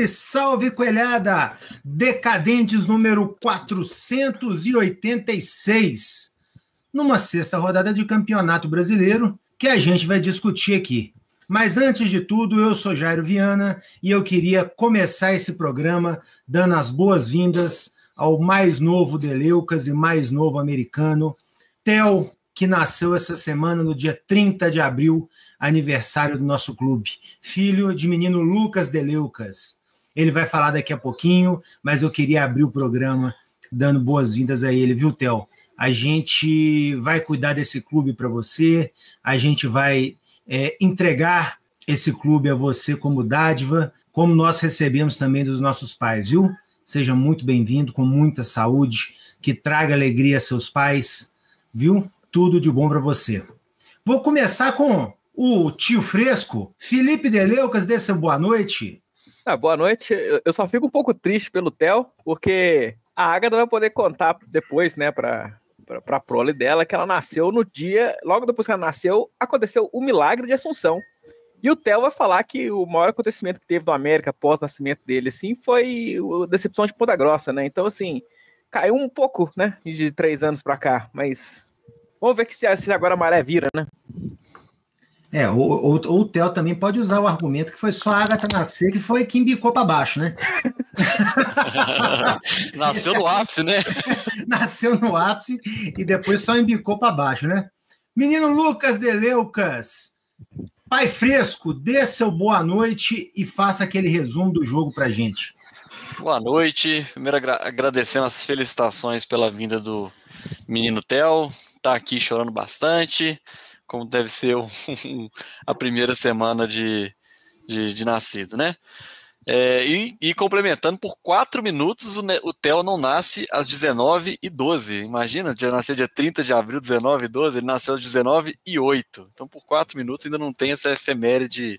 Salve, salve, coelhada! Decadentes número 486. Numa sexta rodada de Campeonato Brasileiro que a gente vai discutir aqui. Mas antes de tudo, eu sou Jairo Viana e eu queria começar esse programa dando as boas-vindas ao mais novo Deleucas e mais novo americano, Theo, que nasceu essa semana no dia 30 de abril, aniversário do nosso clube, filho de menino Lucas Deleucas. Ele vai falar daqui a pouquinho, mas eu queria abrir o programa dando boas-vindas a ele, viu, Theo? A gente vai cuidar desse clube para você, a gente vai entregar esse clube a você como dádiva, como nós recebemos também dos nossos pais, viu? Seja muito bem-vindo, com muita saúde, que traga alegria a seus pais, viu? Tudo de bom para você. Vou começar com o tio fresco, Felipe Deleucas, dê seu boa noite. Boa noite. Eu só fico um pouco triste pelo Theo, porque a Agatha vai poder contar depois, né, pra prole dela, que ela nasceu no dia, logo depois que ela nasceu, aconteceu o milagre de Assunção. E o Theo vai falar que o maior acontecimento que teve no América após o nascimento dele, assim, foi a decepção de Ponta Grossa, né? Então, assim, caiu um pouco, né, de 3 anos pra cá, mas vamos ver que se agora a maré vira, né? Ou o Theo também pode usar o argumento que foi só a Agatha nascer, que foi que embicou para baixo, né? Nasceu no ápice, né? Nasceu no ápice e depois só embicou para baixo, né? Menino Lucas Deleucas, pai fresco, dê seu boa noite e faça aquele resumo do jogo pra gente. Boa noite. Primeiro agradecendo as felicitações pela vinda do menino Theo. Tá aqui chorando bastante, como deve ser a primeira semana de nascido, né? E complementando, por 4 minutos o Theo não nasce às 19h12. Imagina, já nasceu dia 30 de abril, 19h12, ele nasceu às 19h08. Então, por 4 minutos ainda não tem essa efeméride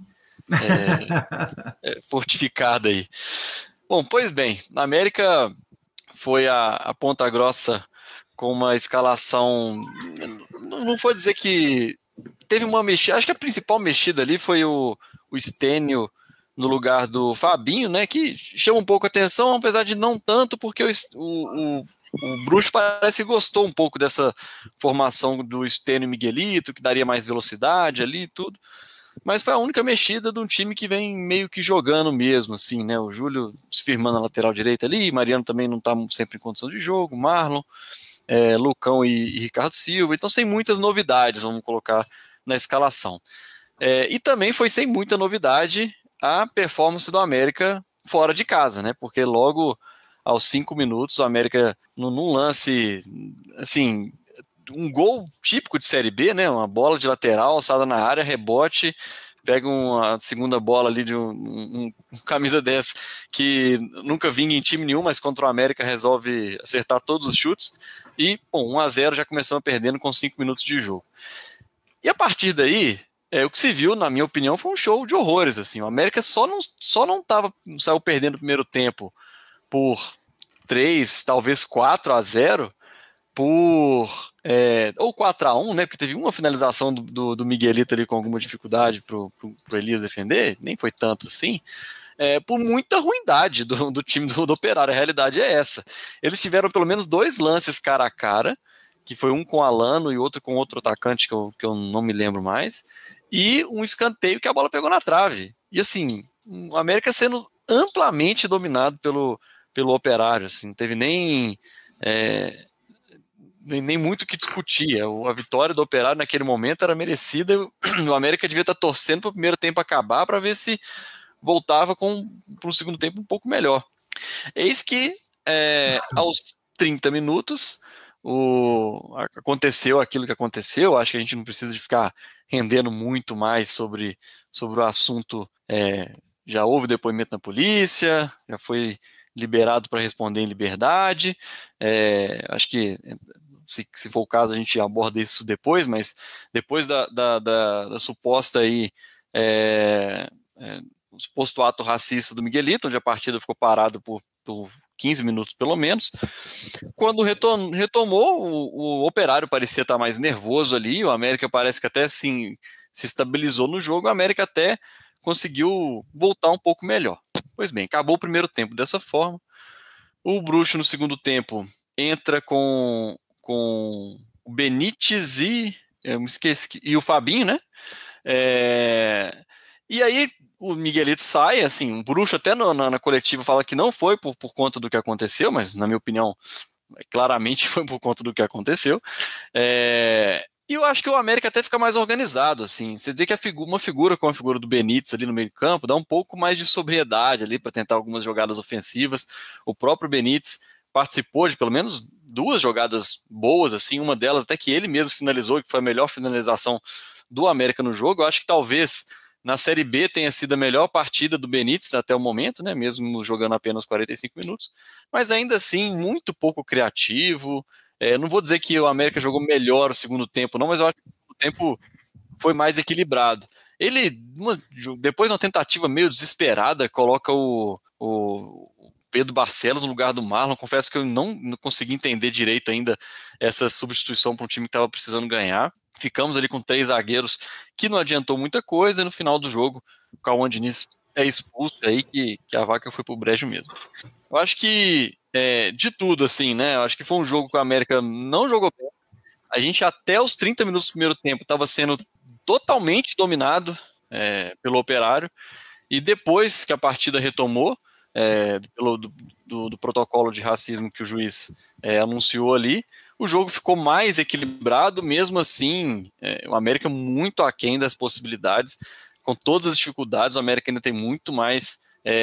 fortificada aí. Bom, pois bem, na América foi a Ponta Grossa com uma escalação, não vou dizer que teve uma mexida, acho que a principal mexida ali foi o Stênio no lugar do Fabinho, né, que chama um pouco a atenção, apesar de não tanto, porque o Bruxo parece que gostou um pouco dessa formação do Stênio e Miguelito, que daria mais velocidade ali e tudo, mas foi a única mexida de um time que vem meio que jogando mesmo, assim, né, o Júlio se firmando na lateral direita ali, Mariano também não está sempre em condição de jogo, Marlon, Lucão e Ricardo Silva, então sem muitas novidades, vamos colocar na escalação. E também foi sem muita novidade a performance do América fora de casa, né? Porque logo aos 5 minutos o América, num lance, assim, um gol típico de Série B, né? Uma bola de lateral, alçada na área, rebote, pega uma segunda bola ali de um camisa 10 que nunca vinha em time nenhum, mas contra o América resolve acertar todos os chutes e, 1-0 já começamos perdendo com 5 minutos de jogo. E a partir daí, o que se viu, na minha opinião, foi um show de horrores, assim. O América saiu perdendo no primeiro tempo por 3, talvez 4-0, ou 4-1, né? Porque teve uma finalização do Miguelito ali com alguma dificuldade pro Elias defender, nem foi tanto assim. Por muita ruindade do time do Operário, a realidade é essa. Eles tiveram pelo menos 2 lances cara a cara, que foi um com o Alano e outro com outro atacante que eu não me lembro mais, e um escanteio que a bola pegou na trave. E assim, o América sendo amplamente dominado pelo Operário, assim, não teve nem muito o que discutir. A vitória do Operário naquele momento era merecida, o América devia estar torcendo para o primeiro tempo acabar para ver se voltava para um segundo tempo um pouco melhor. Eis que aos 30 minutos aconteceu aquilo que aconteceu. Acho que a gente não precisa de ficar rendendo muito mais sobre o assunto. Já houve depoimento na polícia, já foi liberado para responder em liberdade. Acho que se for o caso a gente aborda isso depois, mas depois da suposta aí o suposto ato racista do Miguelito, onde a partida ficou parada por 15 minutos pelo menos, quando retomou, o Operário parecia estar mais nervoso ali, o América parece que até assim, se estabilizou no jogo, o América até conseguiu voltar um pouco melhor. Pois bem, acabou o primeiro tempo dessa forma. O Bruxo, no segundo tempo, entra com o Benítez eu me esqueci, e o Fabinho, né? E aí o Miguelito sai, assim, o Bruxo até na coletiva fala que não foi por conta do que aconteceu, mas na minha opinião, claramente foi por conta do que aconteceu. E eu acho que o América até fica mais organizado, assim. Você vê que uma figura como a figura do Benítez ali no meio do campo dá um pouco mais de sobriedade ali para tentar algumas jogadas ofensivas. O próprio Benítez participou de pelo menos 2 jogadas boas, assim, uma delas até que ele mesmo finalizou, que foi a melhor finalização do América no jogo. Eu acho que talvez na Série B tenha sido a melhor partida do Benítez até o momento, né, mesmo jogando apenas 45 minutos, mas ainda assim muito pouco criativo. Não vou dizer que o América jogou melhor o segundo tempo, não, mas eu acho que o tempo foi mais equilibrado. Ele, depois de uma tentativa meio desesperada, coloca o Pedro Barcelos no lugar do Marlon. Confesso que eu não consegui entender direito ainda essa substituição para um time que estava precisando ganhar. Ficamos ali com 3 zagueiros que não adiantou muita coisa, e no final do jogo o Cauã Diniz é expulso, aí que a vaca foi pro brejo mesmo. Eu acho que de tudo, assim, né? Eu acho que foi um jogo que o América não jogou bem. A gente até os 30 minutos do primeiro tempo estava sendo totalmente dominado pelo Operário, e depois que a partida retomou, do protocolo de racismo que o juiz anunciou ali, o jogo ficou mais equilibrado. Mesmo assim, o América muito aquém das possibilidades, com todas as dificuldades. O América ainda tem muito mais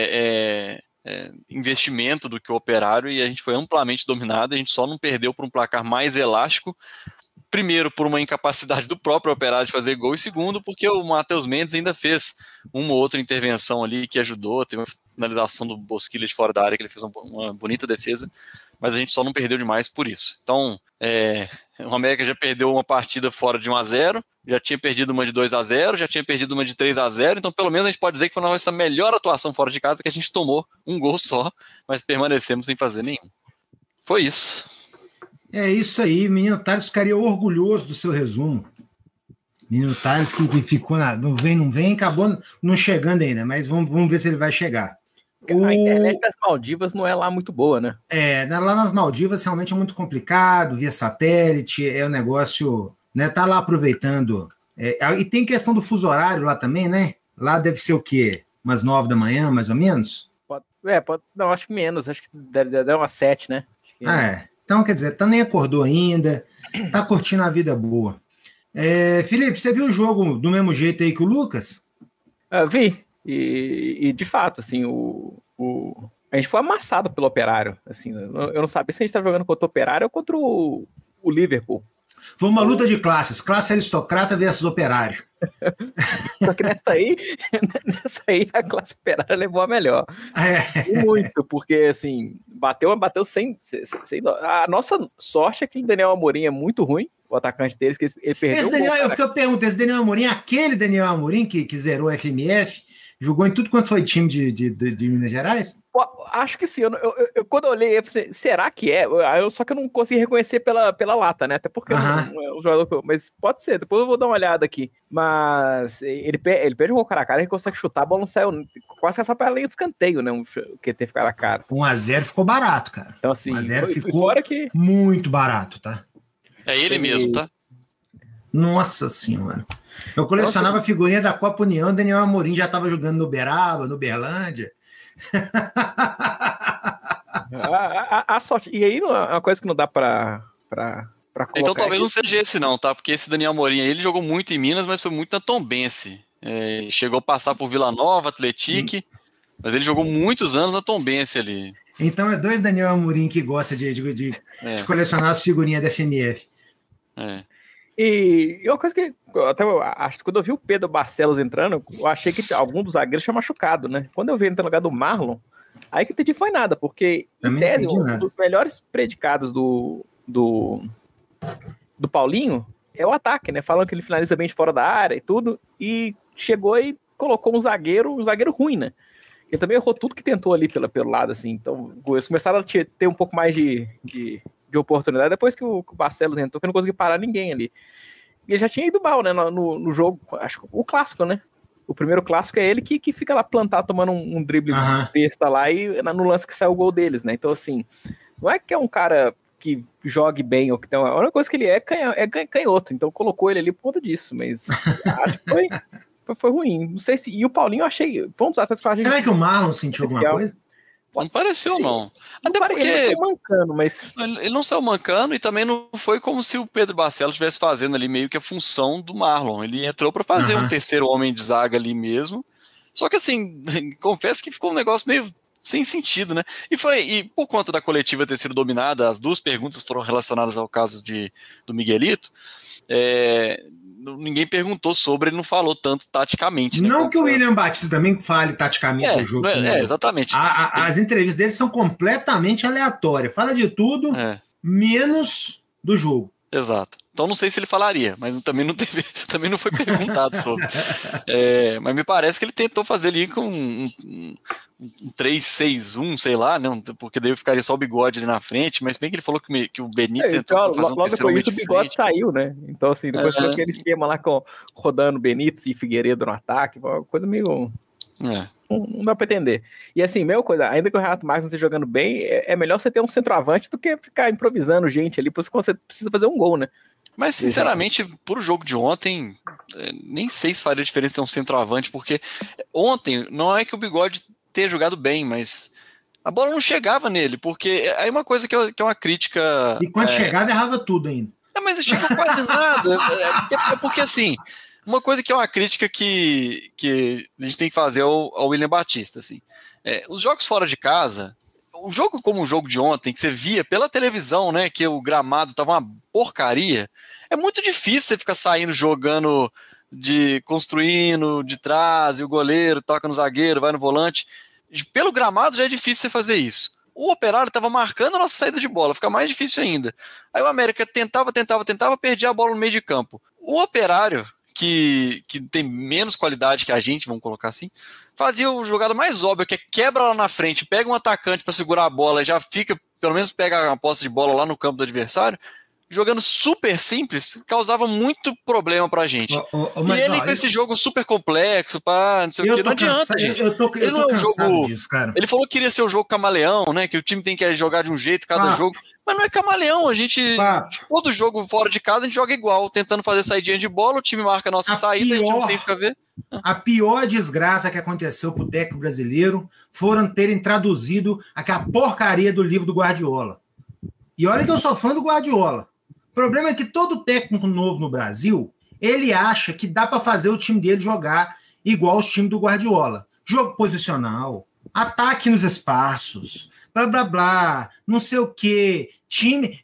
investimento do que o Operário, e a gente foi amplamente dominado. A gente só não perdeu por um placar mais elástico, primeiro por uma incapacidade do próprio Operário de fazer gol, e segundo porque o Matheus Mendes ainda fez uma ou outra intervenção ali que ajudou. Teve uma finalização do Bosquilha de fora da área que ele fez uma bonita defesa, mas a gente só não perdeu demais por isso. Então, o América já perdeu uma partida fora de 1-0, já tinha perdido uma de 2-0, já tinha perdido uma de 3-0, então pelo menos a gente pode dizer que foi a nossa melhor atuação fora de casa, que a gente tomou um gol só, mas permanecemos sem fazer nenhum. Foi isso. É isso aí, menino Thales ficaria orgulhoso do seu resumo. Menino Thales que ficou não vem, acabou não chegando ainda, mas vamos ver se ele vai chegar. A internet das Maldivas não é lá muito boa, né? Lá nas Maldivas realmente é muito complicado, via satélite, o negócio, né? Tá lá aproveitando. E tem questão do fuso horário lá também, né? Lá deve ser o quê? Umas 9 da manhã, mais ou menos? Não, acho que menos, acho que deve dar umas 7, né? Então, quer dizer, nem acordou ainda, tá curtindo a vida boa. Felipe, você viu o jogo do mesmo jeito aí que o Lucas? Vi, e de fato, assim, a gente foi amassado pelo Operário, assim, eu não sabia se a gente estava jogando contra o Operário ou contra o Liverpool. Foi uma luta de classes, classe aristocrata versus operário. Só que nessa aí a classe operária levou a melhor. Muito, porque assim, bateu sem a nossa sorte é que o Daniel Amorim é muito ruim, o atacante deles, que ele perdeu. Eu pergunto, esse Daniel Amorim, aquele Daniel Amorim que zerou o FMF, jogou em tudo quanto foi time de Minas Gerais? Pô, acho que sim. Eu quando eu olhei, eu pensei, será que é? Só que eu não consegui reconhecer pela lata, né? Até porque não é um jogador. Mas pode ser, depois eu vou dar uma olhada aqui. Mas ele perde o gol cara a cara, ele consegue chutar, a bola não saiu. Quase que essa pra linha de escanteio, né? O QT ficar a cara. 1-0 ficou barato, cara. Então, assim, 1-0 ficou muito barato, tá? É ele mesmo, tá? Nossa senhora. Eu colecionava a figurinha da Copa União, Daniel Amorim já estava jogando no Uberaba, no Uberlândia. A sorte. E aí, uma coisa que não dá pra colocar. Então talvez não seja esse não, tá? Porque esse Daniel Amorim aí, ele jogou muito em Minas, mas foi muito na Tombense. Chegou a passar por Vila Nova, Atletique, mas ele jogou muitos anos na Tombense ali. Então é 2 Daniel Amorim que gosta de colecionar as figurinhas da FMF. E uma coisa que até acho que quando eu vi o Pedro Barcelos entrando, eu achei que algum dos zagueiros tinha machucado, né? Quando eu vi ele no lugar do Marlon, aí que entendi foi nada, porque em tese, um dos melhores predicados do Paulinho é o ataque, né? Falando que ele finaliza bem de fora da área e tudo, e chegou e colocou um zagueiro ruim, né? Ele também errou tudo que tentou ali pelo lado, assim. Então, eles começaram a ter um pouco mais de oportunidade depois que o Barcelos entrou, que eu não consegui parar ninguém ali. E ele já tinha ido mal, né, no jogo, acho que o clássico, né? O primeiro clássico é ele que fica lá plantado, tomando um drible besta lá, e no lance que sai o gol deles, né? Então, assim, não é que é um cara que jogue bem, ou que tem a única coisa que ele é canhoto, então colocou ele ali por conta disso, mas acho que foi ruim. Não sei se. E o Paulinho, eu achei. Vamos lá, será que o Marlon sentiu alguma coisa? Não pareceu, não. Até porque ele saiu mancando, mas... Ele não saiu mancando, e também não foi como se o Pedro Barcelos estivesse fazendo ali meio que a função do Marlon. Ele entrou para fazer um terceiro homem de zaga ali mesmo. Só que assim, confesso que ficou um negócio meio sem sentido, né? E por conta da coletiva ter sido dominada, as duas perguntas foram relacionadas ao caso do Miguelito. Ninguém perguntou sobre, ele não falou tanto taticamente. Né, não que o William Batista também fale taticamente do jogo. Exatamente. As entrevistas dele são completamente aleatórias. Fala de tudo, menos do jogo. Exato. Então não sei se ele falaria, mas também não foi perguntado sobre. Mas me parece que ele tentou fazer ali com um 3-6-1, sei lá, não, porque daí ficaria só o Bigode ali na frente, mas bem que ele falou que o Benítez entrou para fazer um terceiro homem de frente. Logo depois disso o Bigode saiu, né? Então assim, depois ficou aquele esquema lá rodando Benítez e Figueiredo no ataque, uma coisa meio... Não dá pra entender. E assim, mesma coisa, ainda que o Renato Marques não esteja jogando bem, é melhor você ter um centroavante do que ficar improvisando gente ali, por isso que você precisa fazer um gol, né? Mas, sinceramente, por jogo de ontem, nem sei se faria diferença ter um centroavante, porque ontem não é que o Bigode tenha jogado bem, mas a bola não chegava nele, porque aí uma coisa que é uma crítica... E quando chegava, errava tudo ainda. Mas chegou quase nada. Porque, assim, uma coisa que é uma crítica que a gente tem que fazer ao William Batista, assim. Os jogos fora de casa... Um jogo como o jogo de ontem, que você via pela televisão, né, que o gramado tava uma porcaria, é muito difícil você ficar saindo jogando, construindo de trás, e o goleiro toca no zagueiro, vai no volante. Pelo gramado já é difícil você fazer isso. O Operário estava marcando a nossa saída de bola, fica mais difícil ainda. Aí o América tentava, perdia a bola no meio de campo. O Operário, que tem menos qualidade que a gente, vamos colocar assim, fazia o jogada mais óbvia, que é quebra lá na frente, pega um atacante para segurar a bola e já fica, pelo menos pega a posse de bola lá no campo do adversário, jogando super simples, causava muito problema pra gente. E ele com esse jogo super complexo, não sei o que, não adianta, gente. Ele não é um jogo disso, cara. Ele falou que queria ser o jogo camaleão, né, que o time tem que jogar de um jeito cada jogo, mas não é camaleão, a gente, todo jogo fora de casa a gente joga igual, tentando fazer saidinha de bola, o time marca a nossa saída, a gente não tem que ficar ver. A pior desgraça que aconteceu pro técnico brasileiro foram terem traduzido aquela porcaria do livro do Guardiola. E olha que eu sou fã do Guardiola. O problema é que todo técnico novo no Brasil, ele acha que dá para fazer o time dele jogar igual os times do Guardiola. Jogo posicional, ataque nos espaços, blá, blá, blá, não sei o quê. Time...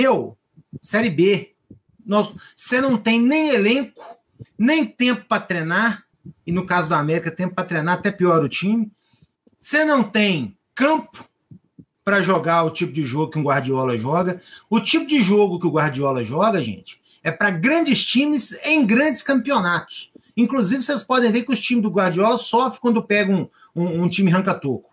Série B. Você não tem nem elenco, nem tempo para treinar, e no caso do América, tempo para treinar, até pior o time. Você não tem campo para jogar o tipo de jogo que um Guardiola joga. O tipo de jogo que o Guardiola joga, gente, é para grandes times em grandes campeonatos. Inclusive, vocês podem ver que os times do Guardiola sofrem quando pegam um time ranca-toco.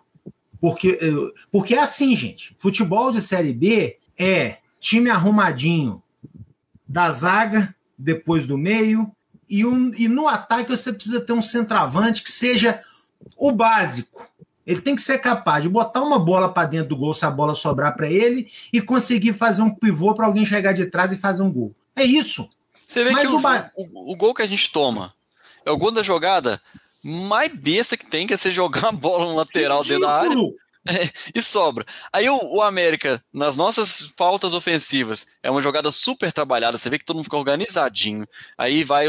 Porque é assim, gente. Futebol de Série B é time arrumadinho da zaga, depois do meio, e no ataque você precisa ter um centroavante que seja o básico. Ele tem que ser capaz de botar uma bola para dentro do gol se a bola sobrar para ele e conseguir fazer um pivô para alguém chegar de trás e fazer um gol. É isso. Você vê que o gol que a gente toma é o gol da jogada mais besta que tem, que é você jogar a bola no lateral dentro da área. E sobra. Aí o América, nas nossas faltas ofensivas, é uma jogada super trabalhada, você vê que todo mundo fica organizadinho, aí vai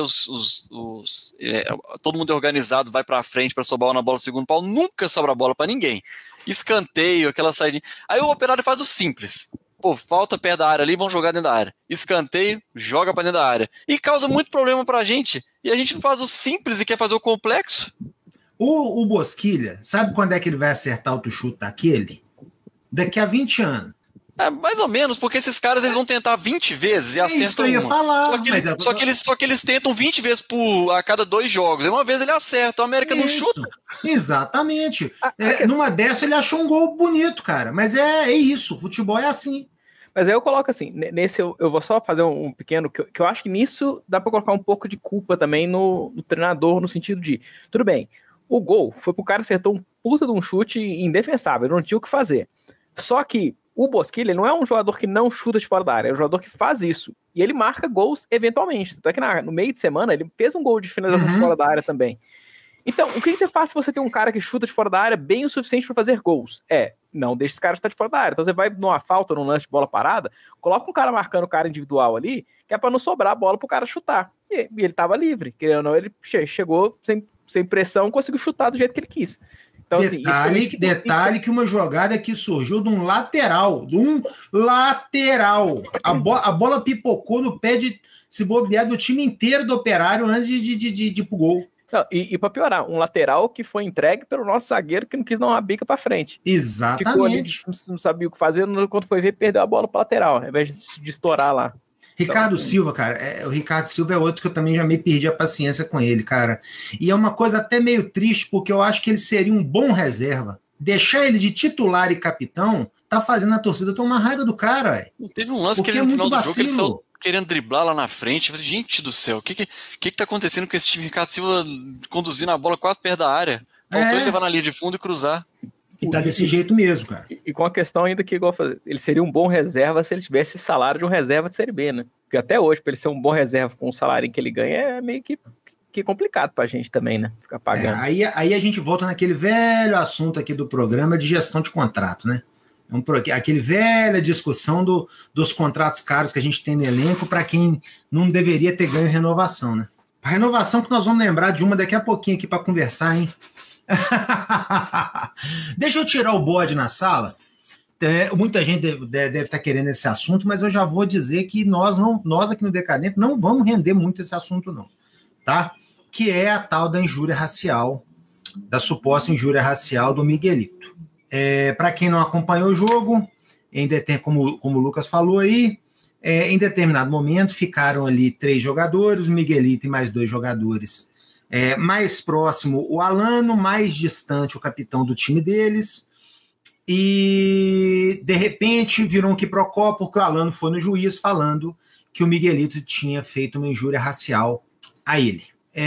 todo mundo é organizado, vai pra frente pra sobrar na bola no segundo pau, nunca sobra a bola pra ninguém. Escanteio, aquela saída. Aí o Operário faz o simples. Falta perto da área ali, vão jogar dentro da área. Escanteio, joga pra dentro da área. E causa muito problema pra gente. E a gente não faz o simples e quer fazer o complexo. O Bosquilha, sabe quando é que ele vai acertar o chute daquele? Daqui a 20 anos. Mais ou menos, porque esses caras eles vão tentar 20 vezes e acertam uma. Só que eles tentam 20 vezes a cada 2 jogos. E uma vez ele acerta, o América não chuta. Exatamente. Numa dessa ele achou um gol bonito, cara. Mas é isso, o futebol é assim. Mas aí eu coloco assim, nesse eu vou só fazer um pequeno, que eu acho que nisso dá pra colocar um pouco de culpa também no treinador, no sentido de, tudo bem, o gol foi pro cara acertou um puta de um chute indefensável, ele não tinha o que fazer. Só que o Bosquilha não é um jogador que não chuta de fora da área, é um jogador que faz isso. E ele marca gols eventualmente. Até que no meio de semana ele fez um gol de finalização de fora da área também. Então, o que você faz se você tem um cara que chuta de fora da área bem o suficiente para fazer gols? Não deixa esse cara chutar de fora da área. Então você vai numa falta, num lance de bola parada, coloca um cara marcando o cara individual ali, que é para não sobrar a bola pro cara chutar. E ele tava livre. Querendo ou não, ele chegou sem pressão, conseguiu chutar do jeito que ele quis. Então, detalhe que uma jogada que surgiu de um lateral. A bola pipocou no pé se bobear do time inteiro do Operário antes de ir pro gol. Não, e para piorar, um lateral que foi entregue pelo nosso zagueiro que não quis dar uma bica para frente. Exatamente. Ficou ali, não sabia o que fazer, quando foi ver, perdeu a bola para lateral, ao invés de estourar lá. Ricardo então, Silva, cara, o Ricardo Silva é outro que eu também já meio perdi a paciência com ele, cara. E é uma coisa até meio triste, porque eu acho que ele seria um bom reserva. Deixar ele de titular e capitão tá fazendo a torcida tomar raiva do cara, velho. Teve um lance que ele no final do jogo ele saiu querendo driblar lá na frente. Eu falei, gente do céu, o que tá acontecendo com esse time? Ricardo Silva conduzindo a bola quase perto da área. Faltou ele levar na linha de fundo e cruzar. E tá desse jeito mesmo, cara. E com a questão ainda que, igual fazer, ele seria um bom reserva se ele tivesse o salário de um reserva de Série B, né? Porque até hoje, pra ele ser um bom reserva com o salário que ele ganha, é meio que complicado pra gente também, né? Ficar pagando. Aí a gente volta naquele velho assunto aqui do programa de gestão de contrato, né? Aquele velha discussão dos contratos caros que a gente tem no elenco para quem não deveria ter ganho renovação, né? A renovação que nós vamos lembrar de uma daqui a pouquinho aqui para conversar, hein? Deixa eu tirar o bode na sala. Muita gente deve estar querendo esse assunto, mas eu já vou dizer que nós aqui no Decadente não vamos render muito esse assunto não, tá? Que é a tal da injúria racial, da suposta injúria racial do Miguelito. Para quem não acompanhou o jogo, como o Lucas falou aí, em determinado momento ficaram ali 3 jogadores, o Miguelito e mais 2 jogadores. Mais próximo o Alano, mais distante o capitão do time deles, e de repente virou um quiprocó porque o Alano foi no juiz falando que o Miguelito tinha feito uma injúria racial a ele.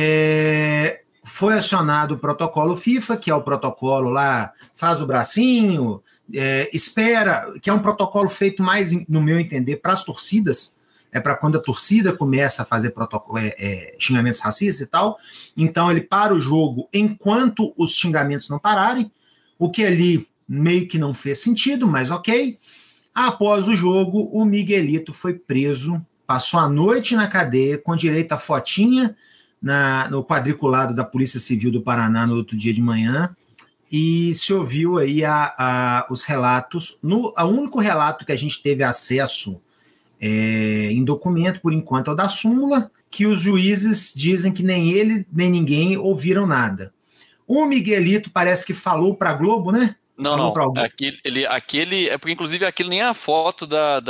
Foi acionado o protocolo FIFA, que é o protocolo lá, faz o bracinho, espera, que é um protocolo feito mais, no meu entender, para as torcidas, para quando a torcida começa a fazer xingamentos racistas e tal. Então ele para o jogo enquanto os xingamentos não pararem, o que ali meio que não fez sentido, mas ok. Após o jogo, o Miguelito foi preso, passou a noite na cadeia com direito a fotinha no quadriculado da Polícia Civil do Paraná no outro dia de manhã, e se ouviu aí os relatos. O único relato que a gente teve acesso em documento, por enquanto, é o da súmula, que os juízes dizem que nem ele, nem ninguém ouviram nada. O Miguelito parece que falou para a Globo, né? Não. Aquele, porque inclusive aquilo nem é a foto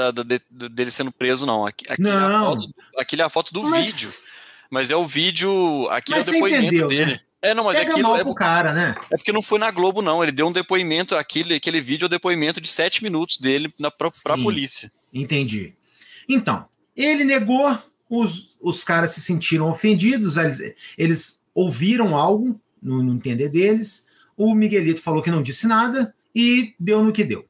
dele sendo preso, não. Aquilo é a foto do vídeo. Mas é o vídeo, aquele é o depoimento entendeu, dele. Né? Mas pega aquilo mal pro cara, né? É porque não foi na Globo, não. Ele deu um depoimento, aquele vídeo é o depoimento de 7 minutos dele pra polícia. Entendi. Então, ele negou, os caras se sentiram ofendidos, eles ouviram algo, no entender deles, o Miguelito falou que não disse nada e deu no que deu.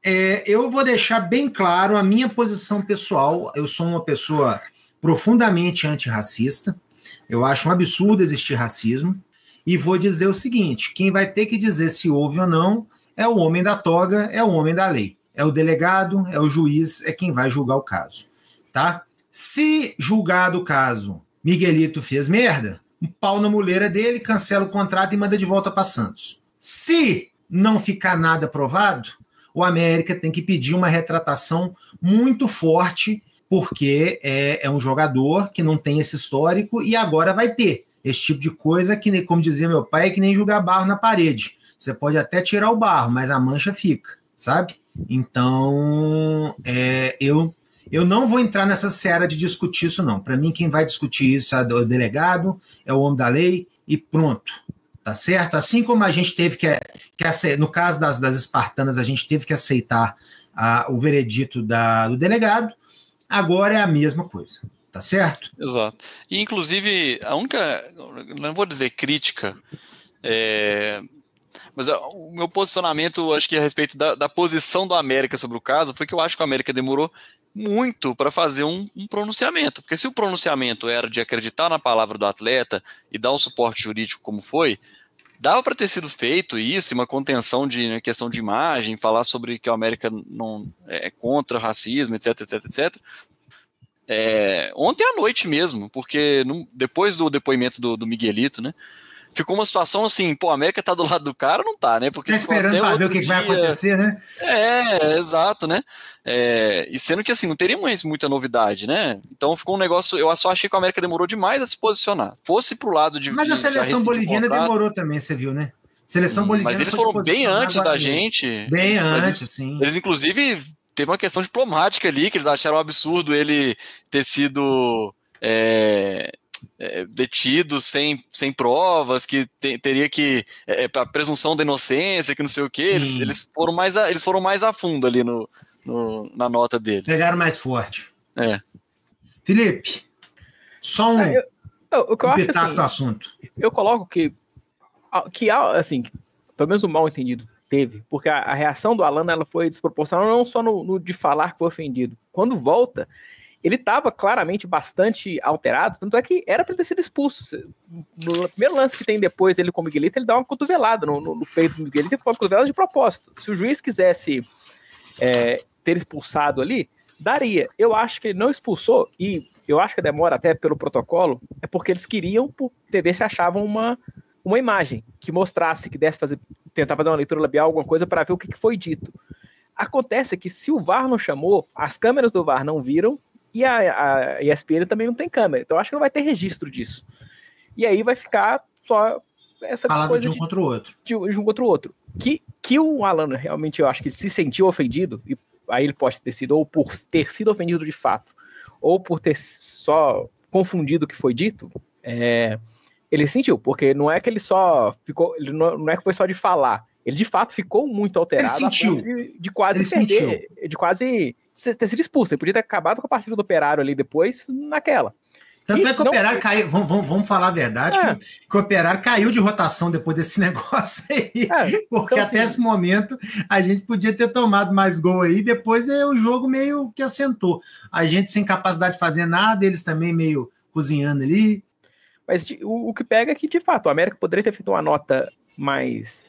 Eu vou deixar bem claro a minha posição pessoal. Eu sou uma pessoa profundamente antirracista, eu acho um absurdo existir racismo, e vou dizer o seguinte: quem vai ter que dizer se houve ou não é o homem da toga, é o homem da lei, é o delegado, é o juiz, é quem vai julgar o caso, tá? Se julgado o caso, Miguelito fez merda, um pau na muleira dele, cancela o contrato e manda de volta para Santos. Se não ficar nada provado, o América tem que pedir uma retratação muito forte, porque é um jogador que não tem esse histórico e agora vai ter esse tipo de coisa que, como dizia meu pai, é que nem jogar barro na parede. Você pode até tirar o barro, mas a mancha fica, sabe? Então, eu não vou entrar nessa seara de discutir isso, não. Para mim, quem vai discutir isso é o delegado, é o homem da lei e pronto. Tá certo? Assim como a gente teve que no caso das espartanas, a gente teve que aceitar o veredito do delegado, agora é a mesma coisa, tá certo? Exato. E, inclusive, a única, não vou dizer crítica, mas o meu posicionamento, acho que a respeito da posição do América sobre o caso, foi que eu acho que o América demorou muito para fazer um pronunciamento, porque se o pronunciamento era de acreditar na palavra do atleta e dar um suporte jurídico como foi, dava para ter sido feito isso, uma contenção de questão de imagem, falar sobre que o América não é contra racismo, etc, etc, etc. Ontem à noite mesmo, porque depois do depoimento do Miguelito, né, ficou uma situação assim, a América tá do lado do cara, não tá, né? Porque tá esperando para ver o que vai acontecer, né? Exato, né? E sendo que assim, não teria mais muita novidade, né? Então ficou um negócio, eu só achei que a América demorou demais a se posicionar. Fosse pro lado de... Mas a seleção boliviana demorou também, você viu, né? Seleção boliviana. Mas eles foram bem antes da gente. Bem antes, sim. Eles, inclusive, teve uma questão diplomática ali, que eles acharam um absurdo ele ter sido... detido sem provas, que teria que a presunção da inocência, que não sei o que, eles foram mais a fundo ali na nota deles. Pegaram mais forte. Felipe, só pitaco do assunto. Eu coloco que assim, pelo menos o mal entendido teve, porque a reação do Alan ela foi desproporcional, não só no de falar que foi ofendido. Quando volta, ele estava claramente bastante alterado, tanto é que era para ter sido expulso. No primeiro lance que tem depois ele com o Miguelito, ele dá uma cotovelada no peito do Miguelito, uma cotovelada de propósito. Se o juiz quisesse ter expulsado ali, daria. Eu acho que ele não expulsou, e eu acho que a demora até pelo protocolo, é porque eles queriam, por ver se achavam uma imagem que mostrasse, que desse tentar fazer uma leitura labial, alguma coisa, para ver o que foi dito. Acontece que se o VAR não chamou, as câmeras do VAR não viram, e a ESPN também não tem câmera, então acho que não vai ter registro disso. E aí vai ficar só essa coisa de um contra o outro. De um contra o outro. Que o Alan realmente, eu acho que ele se sentiu ofendido, e aí ele pode ter sido ou por ter sido ofendido de fato, ou por ter só confundido o que foi dito, ele sentiu, porque não é que ele só ficou, não é que foi só de falar, ele de fato ficou muito alterado, ele sentiu. A ponto de quase perder, de quase ter sido expulso. Ele podia ter acabado com a partida do Operário ali depois, naquela. Tanto é que o Operário caiu, vamos falar a verdade, que o Operário caiu de rotação depois desse negócio aí, porque então, até esse momento a gente podia ter tomado mais gol aí, depois o jogo meio que assentou. A gente sem capacidade de fazer nada, eles também meio cozinhando ali. Mas o que pega é que, de fato, o América poderia ter feito uma nota mais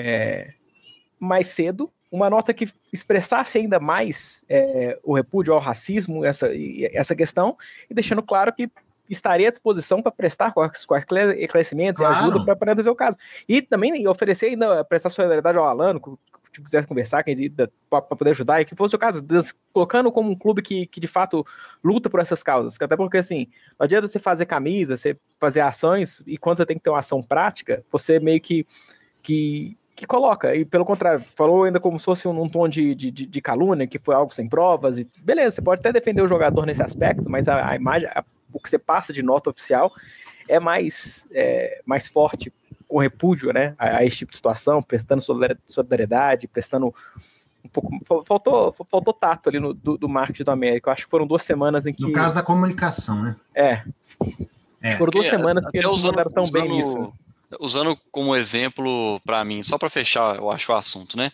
cedo, uma nota que expressasse ainda mais o repúdio ao racismo, essa questão, e deixando claro que estaria à disposição para prestar esclarecimentos e ajuda para resolver o caso. E também oferecer ainda, prestar solidariedade ao Alano, que quisesse conversar, para poder ajudar, e que fosse o caso, colocando como um clube que de fato luta por essas causas. Até porque, assim, não adianta você fazer camisa, você fazer ações, e quando você tem que ter uma ação prática, você meio que coloca, e pelo contrário, falou ainda como se fosse num tom de calúnia, que foi algo sem provas, e beleza, você pode até defender o jogador nesse aspecto, mas a imagem, o que você passa de nota oficial é mais forte, com repúdio, né, a esse tipo de situação, prestando solidariedade, prestando um pouco, faltou tato ali do marketing do América. Eu acho que foram 2 semanas em que... No caso da comunicação, né? Foram 2 semanas que eles não andaram tão bem nisso. Usando como exemplo, para mim, só para fechar, eu acho o assunto, né?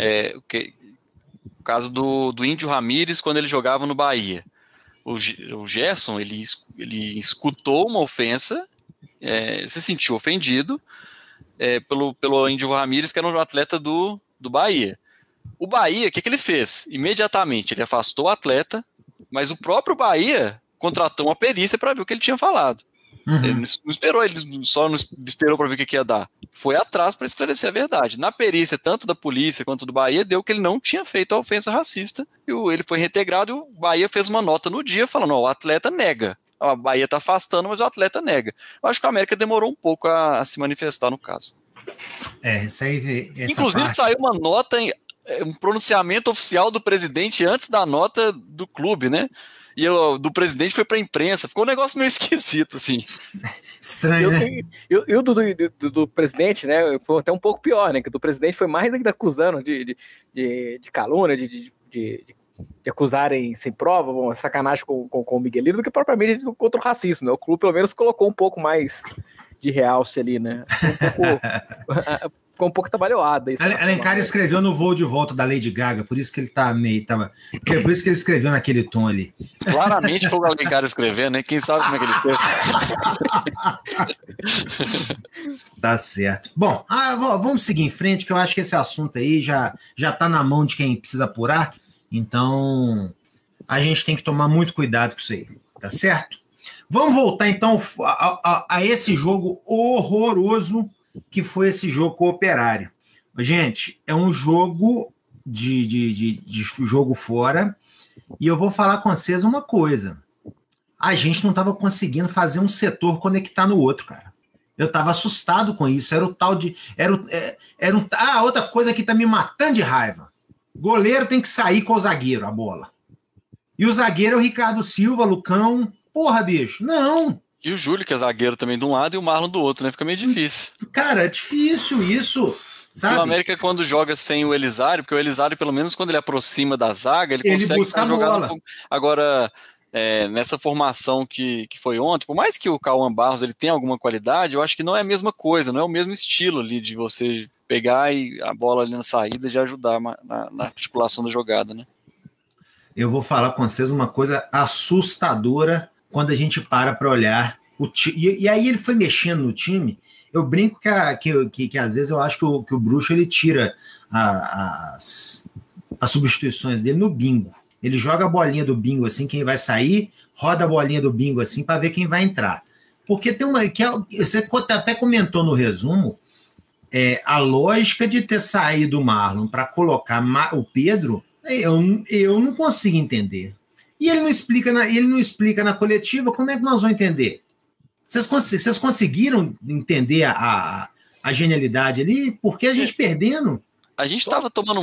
O caso do Índio Ramírez, quando ele jogava no Bahia. O Gerson, ele escutou uma ofensa, se sentiu ofendido pelo Índio Ramírez, que era um atleta do Bahia. O Bahia, o que ele fez? Imediatamente, ele afastou o atleta, mas o próprio Bahia contratou uma perícia para ver o que ele tinha falado. Uhum. Ele não esperou, ele só não esperou para ver o que ia dar. Foi atrás para esclarecer a verdade. Na perícia, tanto da polícia quanto do Bahia, deu que ele não tinha feito a ofensa racista. E ele foi reintegrado e o Bahia fez uma nota no dia falando: o atleta nega. A Bahia está afastando, mas o atleta nega. Eu acho que a América demorou um pouco a se manifestar no caso. Isso aí. Inclusive, saiu uma nota, um pronunciamento oficial do presidente antes da nota do clube, né? E do presidente foi para a imprensa. Ficou um negócio meio esquisito, assim. Estranho, né? E o do presidente, né? Foi até um pouco pior, né? Que o do presidente foi mais ainda acusando de calúnia, de de acusarem sem prova, bom, sacanagem com o Miguelito, do que propriamente contra o racismo, né? O clube pelo menos colocou um pouco mais de realce ali, né? Ficou um pouco trabalhada. Alencar escreveu no Voo de Volta da Lady Gaga, por isso que ele tá meio... por isso que ele escreveu naquele tom ali. Claramente foi o Alencar escrevendo, né? Quem sabe como é que ele fez. Tá certo. Bom, vamos seguir em frente, que eu acho que esse assunto aí já tá na mão de quem precisa apurar, então a gente tem que tomar muito cuidado com isso aí, tá certo? Vamos voltar então a esse jogo horroroso que foi esse jogo com o Operário. Gente, é um jogo de jogo fora, e eu vou falar com vocês uma coisa. A gente não estava conseguindo fazer um setor conectar no outro, cara. Eu estava assustado com isso. Era o tal de... outra coisa que tá me matando de raiva. Goleiro tem que sair com o zagueiro, a bola. E o zagueiro é o Ricardo Silva, Lucão. Porra, bicho, não. E o Júlio, que é zagueiro também de um lado, e o Marlon do outro, né? Fica meio difícil. Cara, é difícil isso, sabe? O América, quando joga sem o Elisário, porque o Elisário, pelo menos quando ele aproxima da zaga, ele consegue busca a bola. Agora, nessa formação que foi ontem, por mais que o Cauã Barros ele tenha alguma qualidade, eu acho que não é a mesma coisa, não é o mesmo estilo ali de você pegar e a bola ali na saída e de ajudar na articulação da jogada, né? Eu vou falar com vocês uma coisa assustadora quando a gente para olhar o time. E aí ele foi mexendo no time. Eu brinco que às vezes eu acho que o Bruxo ele tira as substituições dele no bingo. Ele joga a bolinha do bingo assim, quem vai sair, roda a bolinha do bingo assim para ver quem vai entrar. Porque tem uma... você até comentou no resumo, a lógica de ter saído o Marlon para colocar o Pedro, eu não consigo entender. E ele não explica na coletiva, como é que nós vamos entender? Vocês conseguiram entender a genialidade ali? Porque a gente perdendo... A gente estava tomando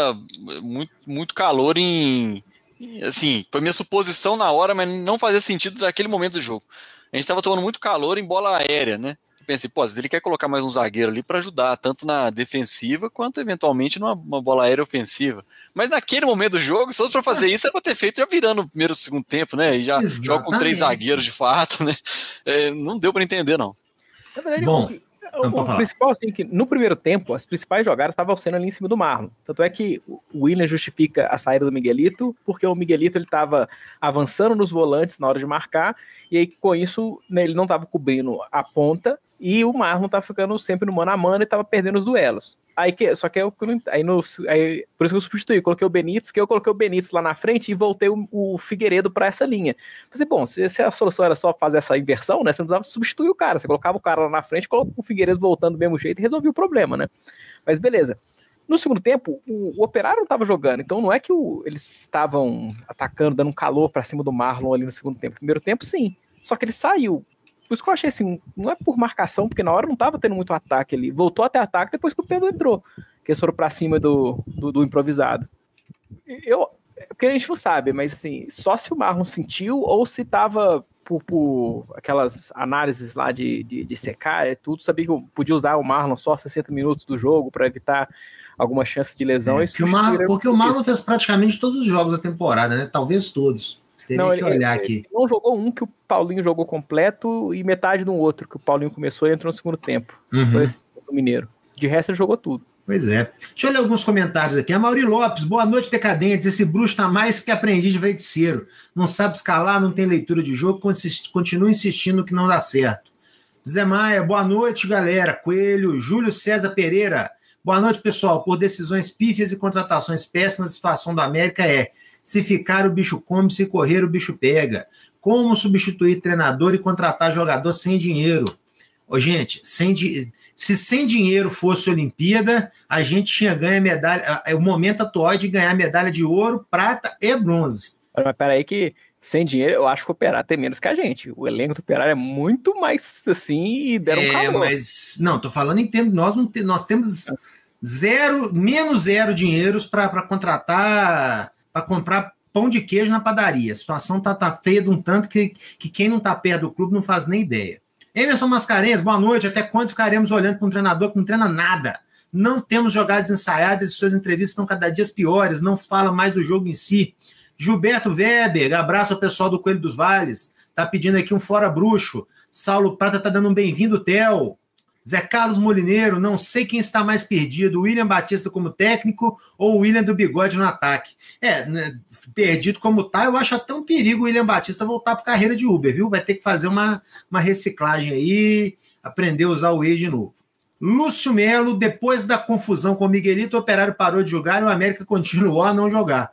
muito calor assim, foi minha suposição na hora, mas não fazia sentido naquele momento do jogo. A gente estava tomando muito calor em bola aérea, né? Eu pensei, ele quer colocar mais um zagueiro ali para ajudar, tanto na defensiva, quanto eventualmente numa bola aérea ofensiva. Mas naquele momento do jogo, se fosse para fazer isso, era para ter feito já virando o primeiro, segundo tempo, né? E já joga com 3 zagueiros de fato, né? Não deu para entender, não. Na verdade, o principal, assim, que no primeiro tempo, as principais jogadas estavam sendo ali em cima do Marlon. Tanto é que o William justifica a saída do Miguelito, porque o Miguelito ele estava avançando nos volantes na hora de marcar, e aí com isso, né, ele não estava cobrindo a ponta, e o Marlon estava ficando sempre no mano a mano e estava perdendo os duelos. Por isso que eu substituí, coloquei o Benítez, que eu coloquei o Benítez lá na frente e voltei o Figueiredo para essa linha. Falei, bom, se a solução era só fazer essa inversão, né, você não precisava substituir o cara, você colocava o cara lá na frente, colocava o Figueiredo voltando do mesmo jeito e resolvia o problema, né? Mas beleza. No segundo tempo, o Operário não estava jogando, então não é que eles estavam atacando, dando um calor para cima do Marlon ali no segundo tempo. No primeiro tempo, sim. Só que ele saiu. Por isso que eu achei assim, não é por marcação, porque na hora não estava tendo muito ataque ali. Voltou a ter ataque depois que o Pedro entrou, que eles foram para cima do improvisado. Porque a gente não sabe, mas assim, só se o Marlon sentiu ou se estava por aquelas análises lá de secar, tudo, sabia que eu podia usar o Marlon só 60 minutos do jogo para evitar alguma chance de lesão. Porque o Marlon fez praticamente todos os jogos da temporada, né? Talvez todos. Teria que olhar aqui. Ele não jogou um que o Paulinho jogou completo e metade do outro, que o Paulinho começou e entrou no segundo tempo. Foi esse o Mineiro. De resto, ele jogou tudo. Pois é. Deixa eu ler alguns comentários aqui. A Mauri Lopes, boa noite, decadentes. Esse bruxo tá mais que aprendiz de feiticeiro. Não sabe escalar, não tem leitura de jogo, continua insistindo que não dá certo. Zé Maia, boa noite, galera. Coelho, Júlio César Pereira. Boa noite, pessoal. Por decisões pífias e contratações péssimas, a situação da América se ficar, o bicho come, se correr, o bicho pega. Como substituir treinador e contratar jogador sem dinheiro? Gente, se sem dinheiro fosse Olimpíada, a gente tinha ganho medalha. O momento atual é de ganhar medalha de ouro, prata e bronze. Mas peraí que sem dinheiro, eu acho que o Operário tem menos que a gente. O elenco do Operário é muito mais assim e deram calor. Mas, não, tô falando em termos, nós temos menos zero dinheiros para contratar, para comprar pão de queijo na padaria. A situação tá feia de um tanto que quem não tá perto do clube não faz nem ideia. Emerson Mascarenhas, boa noite. Até quando ficaremos olhando para um treinador que não treina nada? Não temos jogadas ensaiadas e suas entrevistas estão cada dia piores, não fala mais do jogo em si. Gilberto Weber, abraço ao pessoal do Coelho dos Vales, tá pedindo aqui um fora bruxo. Saulo Prata tá dando um bem-vindo, Theo. Zé Carlos Molineiro, não sei quem está mais perdido, William Batista como técnico ou o William do Bigode no ataque. Né, perdido como tá, eu acho até um perigo o William Batista voltar para carreira de Uber, viu? Vai ter que fazer uma reciclagem aí, aprender a usar o Waze de novo. Lúcio Melo, depois da confusão com o Miguelito, o Operário parou de jogar e o América continuou a não jogar.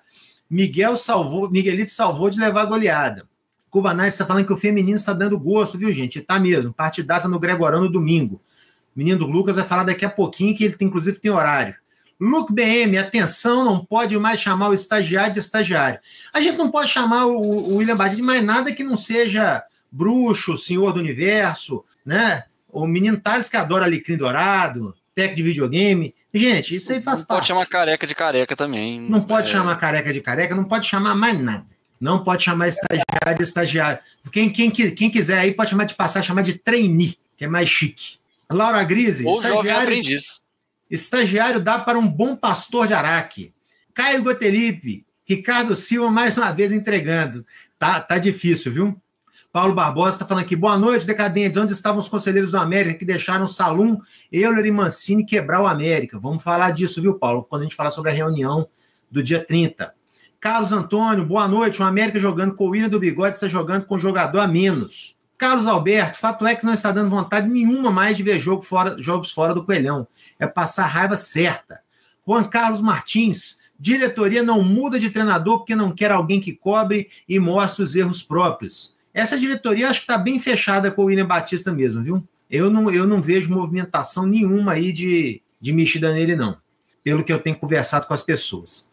Miguelito salvou de levar a goleada. Cubanais está falando que o feminino está dando gosto, viu, gente? Tá mesmo. Partidaça no Gregorão no domingo. O menino do Lucas vai falar daqui a pouquinho, que ele inclusive tem horário. Luke BM, atenção, não pode mais chamar o estagiário de estagiário. A gente não pode chamar o William Batista de mais nada que não seja bruxo, senhor do universo, né? O menino Thales que adora alecrim dourado, técnico de videogame. Gente, isso aí faz parte. Não pode chamar careca de careca também. Não pode chamar careca de careca, não pode chamar mais nada. Não pode chamar estagiário de estagiário. Quem quiser aí pode chamar de passar, chamar de trainee, que é mais chique. Laura Grise, ou jovem aprendiz. Estagiário dá para um bom pastor de Araque. Caio Gotelipe, Ricardo Silva mais uma vez entregando. Tá difícil, viu? Paulo Barbosa está falando aqui, boa noite, decadentes. Onde estavam os conselheiros do América que deixaram Salum, Euler e Mancini quebrar o América? Vamos falar disso, viu, Paulo? Quando a gente falar sobre a reunião do dia 30. Carlos Antônio, boa noite. O América jogando com o William do Bigode está jogando com jogador a menos. Carlos Alberto, fato é que não está dando vontade nenhuma mais de ver jogos fora do Coelhão. É passar raiva certa. Juan Carlos Martins, diretoria não muda de treinador porque não quer alguém que cobre e mostre os erros próprios. Essa diretoria acho que está bem fechada com o William Batista mesmo, viu? Eu não vejo movimentação nenhuma aí de mexida nele, não. Pelo que eu tenho conversado com as pessoas.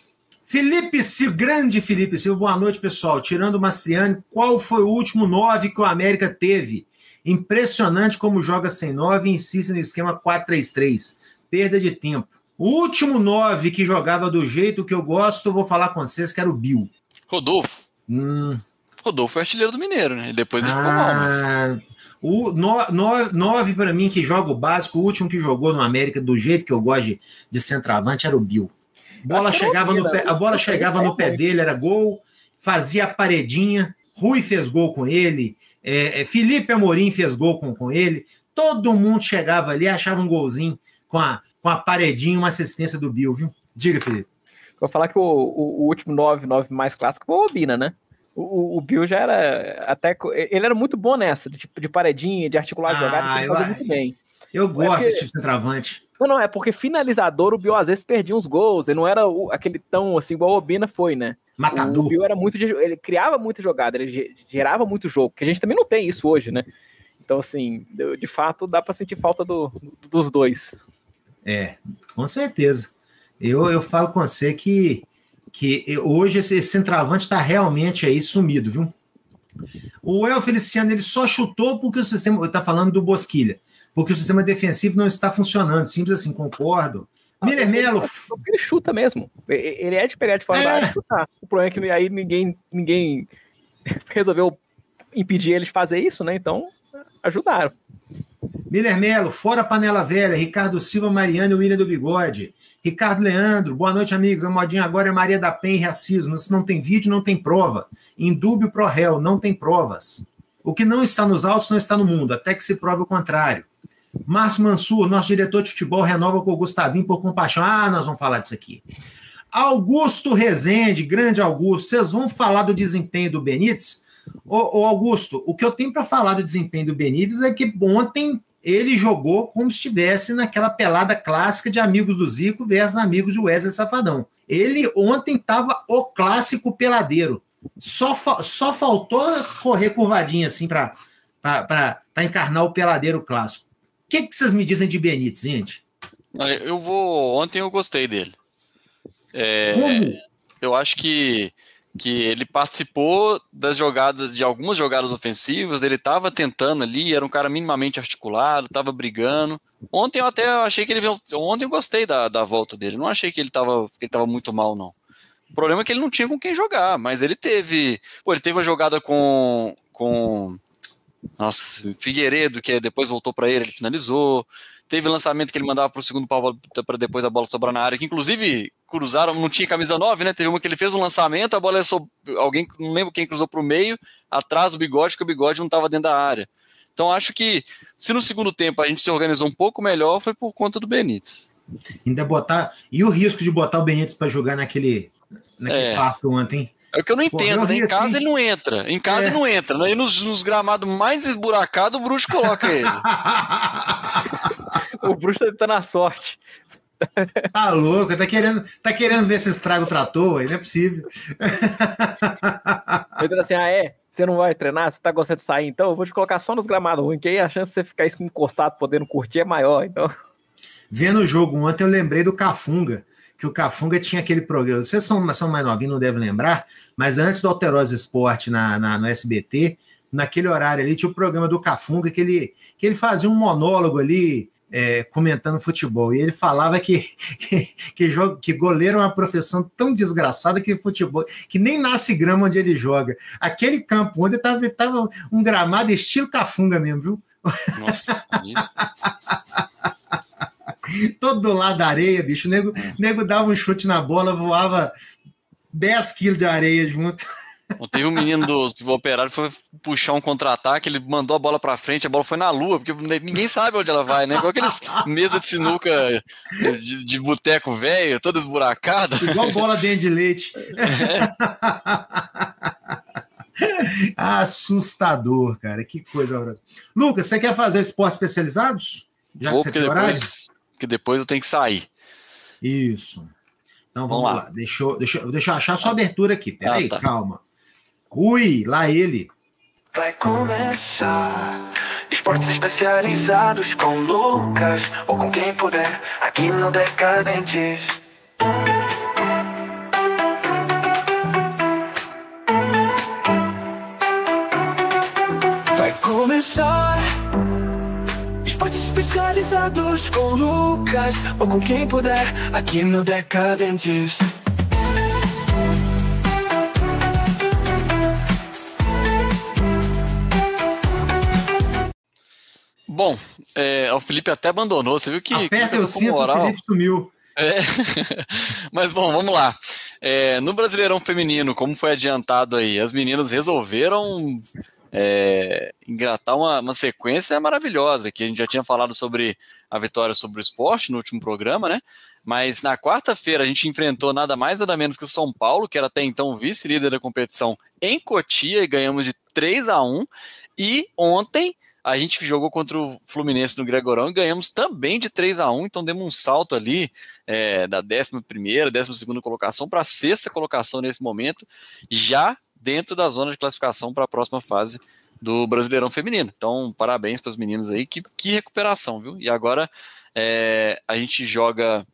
Grande Felipe Silva, boa noite, pessoal. Tirando o Mastriani, qual foi o último 9 que o América teve? Impressionante como joga sem 9 e insiste no esquema 4-3-3. Perda de tempo. O último 9 que jogava do jeito que eu gosto, eu vou falar com vocês, que era o Bill. Rodolfo. Rodolfo foi artilheiro do Mineiro, né? E depois ele ficou mal, mas... O 9 para mim, que joga o básico, o último que jogou no América do jeito que eu gosto de centroavante era o Bill. A bola chegava no pé dele, era gol, fazia a paredinha, Rui fez gol com ele, Felipe Amorim fez gol com ele, todo mundo chegava ali, achava um golzinho com a paredinha, uma assistência do Bill, viu? Diga, Felipe. Vou falar que o último 9 mais clássico foi o Obina, né? O Bill já era até... Ele era muito bom nessa, de paredinha, de articular jogadas, ele fazia muito bem. Eu gosto desse tipo de centroavante. Não, é porque finalizador o Bill às vezes perdia uns gols, ele não era aquele tão assim igual o Obina foi, né? Matador. O Bill era ele criava muita jogada, ele gerava muito jogo, que a gente também não tem isso hoje, né? Então, assim, de fato, dá pra sentir falta dos dois. Com certeza. Eu falo com você que hoje esse centroavante tá realmente aí sumido, viu? O El Feliciano, ele só chutou porque o sistema, tá falando do Bosquilha, porque o sistema defensivo não está funcionando. Simples assim, concordo. Miller Melo. Ele chuta mesmo. Ele é de pegar de fora da área e chutar. O problema é que aí ninguém resolveu impedir ele de fazer isso, né? Então, ajudaram. Miller Melo, fora Panela Velha, Ricardo Silva, Mariana e William do Bigode. Ricardo Leandro, boa noite, amigos. A modinha agora é Maria da Penha e racismo. Se não tem vídeo, não tem prova. Indúbio pro réu, não tem provas. O que não está nos autos não está no mundo, até que se prove o contrário. Márcio Mansur, nosso diretor de futebol, renova com o Gustavinho por compaixão. Nós vamos falar disso aqui. Augusto Rezende, grande Augusto, vocês vão falar do desempenho do Benítez? Ô Augusto, o que eu tenho para falar do desempenho do Benítez é que ontem ele jogou como se estivesse naquela pelada clássica de amigos do Zico versus amigos de Wesley Safadão. Ele ontem estava o clássico peladeiro. Só faltou correr curvadinha assim para encarnar o peladeiro clássico. O que vocês me dizem de Benítez, gente? Ontem eu gostei dele. Como? Eu acho que ele participou das jogadas, de algumas jogadas ofensivas, ele estava tentando ali, era um cara minimamente articulado, estava brigando. Ontem eu até achei que ontem eu gostei da volta dele, não achei que ele estava muito mal, não. O problema é que ele não tinha com quem jogar, mas ele teve uma jogada com Figueiredo, que depois voltou para ele finalizou. teve lançamento que ele mandava para o segundo pau para depois a bola sobrar na área, que inclusive cruzaram, não tinha camisa 9, né? Teve uma que ele fez um lançamento, a bola alguém, não lembro quem cruzou para o meio, atrás do Bigode, que o Bigode não estava dentro da área. Então acho que se no segundo tempo a gente se organizou um pouco melhor, foi por conta do Benítez. Ainda botar. E o risco de botar o Benítez para jogar naquele passo ontem? É o que eu não entendo, né? Em casa ele não entra. Em casa ele não entra. Né? E nos gramados mais esburacados, o Bruxo coloca ele. O Bruxo tá na sorte. Tá louco, tá querendo ver se estraga o trator, aí não é possível. Eu digo assim, você não vai treinar? Você tá gostando de sair? Então eu vou te colocar só nos gramados ruins, que aí a chance de você ficar encostado podendo curtir é maior, então... Vendo o jogo ontem, eu lembrei do Cafunga, que o Cafunga tinha aquele programa, vocês são mais novinhos, não devem lembrar, mas antes do Alterosa Esporte no SBT, naquele horário ali, tinha o programa do Cafunga, que ele fazia um monólogo ali, comentando futebol, e ele falava que goleiro é uma profissão tão desgraçada que futebol, que nem nasce grama onde ele joga. Aquele campo onde tava um gramado estilo Cafunga mesmo, viu? Nossa, todo do lado da areia, bicho, o nego dava um chute na bola, voava 10 quilos de areia junto. Teve um menino do Operário que foi puxar um contra-ataque, ele mandou a bola pra frente, a bola foi na lua, porque ninguém sabe onde ela vai, né? Igual aqueles mesas de sinuca de boteco velho, toda esburacada. Igual bola dentro de leite. Assustador, cara, que coisa horrorosa. Lucas, você quer fazer esportes especializados? Já vou, porque depois eu tenho que sair. Isso. Então vamos lá. Deixa eu achar sua abertura aqui. Peraí, calma. Ui, lá ele. Vai começar esportes especializados com Lucas ou com quem puder aqui no Decadentes. Vai começar esportes especializados com Lucas ou com quem puder aqui no Decadentes. Bom, o Felipe até abandonou, você viu que... Aperta o cinto, o Felipe sumiu. Mas bom, vamos lá. No Brasileirão Feminino, como foi adiantado aí, as meninas resolveram engatar uma sequência maravilhosa, que a gente já tinha falado sobre a vitória sobre o Sport no último programa, né? Mas na quarta-feira a gente enfrentou nada mais nada menos que o São Paulo, que era até então vice-líder da competição, em Cotia, e ganhamos de 3-1, e ontem a gente jogou contra o Fluminense no Gregorão e ganhamos também de 3-1, então demos um salto ali da 11ª, 12ª colocação para a 6ª colocação nesse momento, já dentro da zona de classificação para a próxima fase do Brasileirão Feminino. Então, parabéns para as meninas aí, que recuperação, viu? E agora a gente joga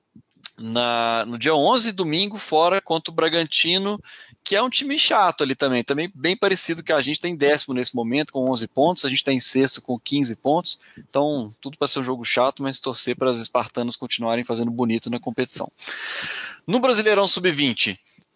no dia 11, domingo, fora contra o Bragantino, que é um time chato ali também bem parecido que a gente, tem 10º nesse momento com 11 pontos, a gente está em 6º com 15 pontos, então tudo para ser um jogo chato, mas torcer para as espartanas continuarem fazendo bonito na competição. No Brasileirão Sub-20,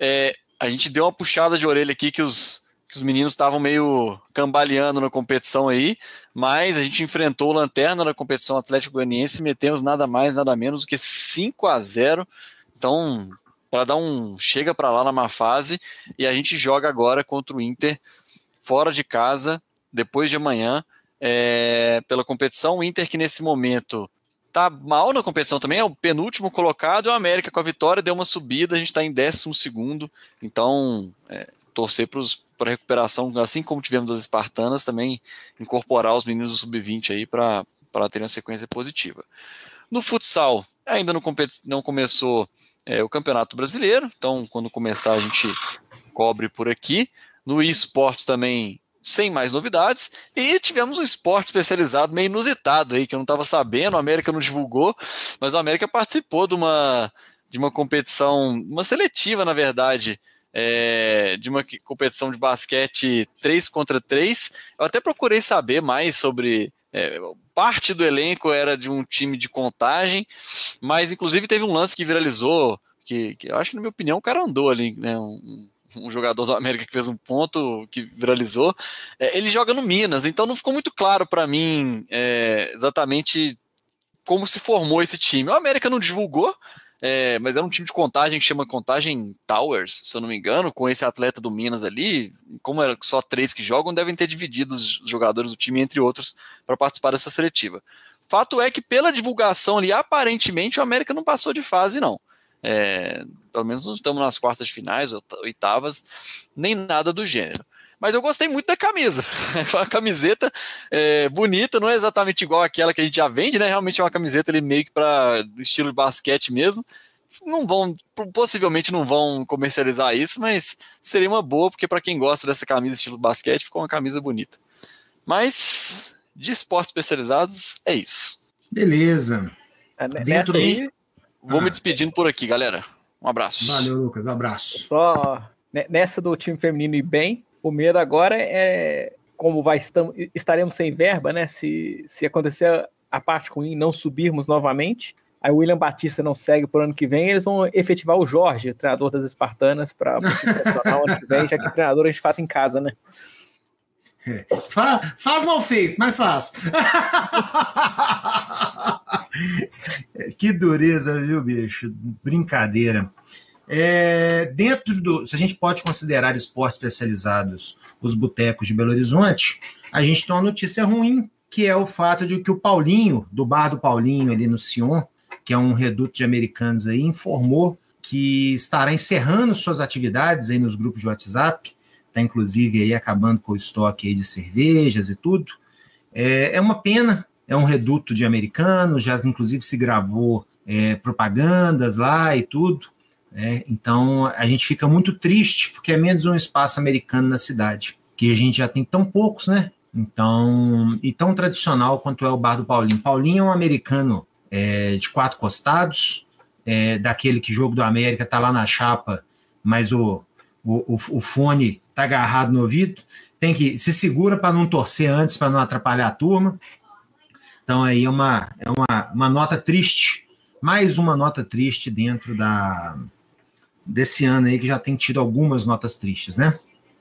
a gente deu uma puxada de orelha aqui que os meninos estavam meio cambaleando na competição aí, mas a gente enfrentou o Lanterna na competição Atlético Goianiense e metemos nada mais, nada menos do que 5-0, então... para dar chega para lá na má fase, e a gente joga agora contra o Inter fora de casa, depois de amanhã, pela competição. O Inter, que nesse momento tá mal na competição também, é o penúltimo colocado, e o América com a vitória deu uma subida, a gente está em 12º, então torcer para a recuperação, assim como tivemos as espartanas, também incorporar os meninos do Sub-20 aí para terem uma sequência positiva. No futsal, ainda não começou o Campeonato Brasileiro, então quando começar a gente cobre por aqui. No eSports também, sem mais novidades, e tivemos um esporte especializado meio inusitado aí, que eu não estava sabendo, o América não divulgou, mas o América participou de uma competição, uma seletiva na verdade, de uma competição de basquete 3-3, eu até procurei saber mais sobre... parte do elenco era de um time de Contagem, mas inclusive teve um lance que viralizou, que eu acho que, na minha opinião, o cara andou ali, né, um jogador do América que fez um ponto, que viralizou, ele joga no Minas, então não ficou muito claro para mim exatamente como se formou esse time. O América não divulgou, mas era um time de contagem que chama Contagem Towers, se eu não me engano, com esse atleta do Minas ali. Como era só 3 que jogam, devem ter dividido os jogadores do time entre outros para participar dessa seletiva. Fato é que pela divulgação ali, aparentemente o América não passou de fase, não. Pelo menos não estamos nas quartas de finais, oitavas, nem nada do gênero. Mas eu gostei muito da camisa. Uma camiseta bonita, não é exatamente igual àquela que a gente já vende, né? Realmente é uma camiseta ali meio que para estilo de basquete mesmo. Possivelmente não vão comercializar isso, mas seria uma boa, porque para quem gosta dessa camisa estilo basquete, ficou uma camisa bonita. Mas de esportes especializados, é isso. Beleza. Dentro aí, vou me despedindo por aqui, galera. Um abraço. Valeu, Lucas. Um abraço. Só nessa do time feminino ir bem, o medo agora é como estaremos sem verba, né? Se acontecer a parte ruim, não subirmos novamente, aí o William Batista não segue por ano que vem, eles vão efetivar o Jorge, treinador das Espartanas, para o time profissional ano que vem, já que treinador a gente faz em casa, né? Faz mal feito, mas faz. Que dureza, viu, bicho? Brincadeira. Se a gente pode considerar esportes especializados os botecos de Belo Horizonte, a gente tem uma notícia ruim, que é o fato de que o Paulinho, do bar do Paulinho ali no Sion, que é um reduto de americanos aí, informou que estará encerrando suas atividades aí nos grupos de WhatsApp, está inclusive aí acabando com o estoque aí de cervejas e tudo. É uma pena, é um reduto de americanos, já inclusive se gravou propagandas lá e tudo. Então a gente fica muito triste, porque é menos um espaço americano na cidade, que a gente já tem tão poucos, né? Então, e tão tradicional quanto é o bar do Paulinho. Paulinho é um americano de 4 costados, daquele que jogo do América tá lá na chapa, mas o fone tá agarrado no ouvido, tem que se segura para não torcer antes, para não atrapalhar a turma. Então aí é uma nota triste, mais uma nota triste dentro desse ano aí, que já tem tido algumas notas tristes, né?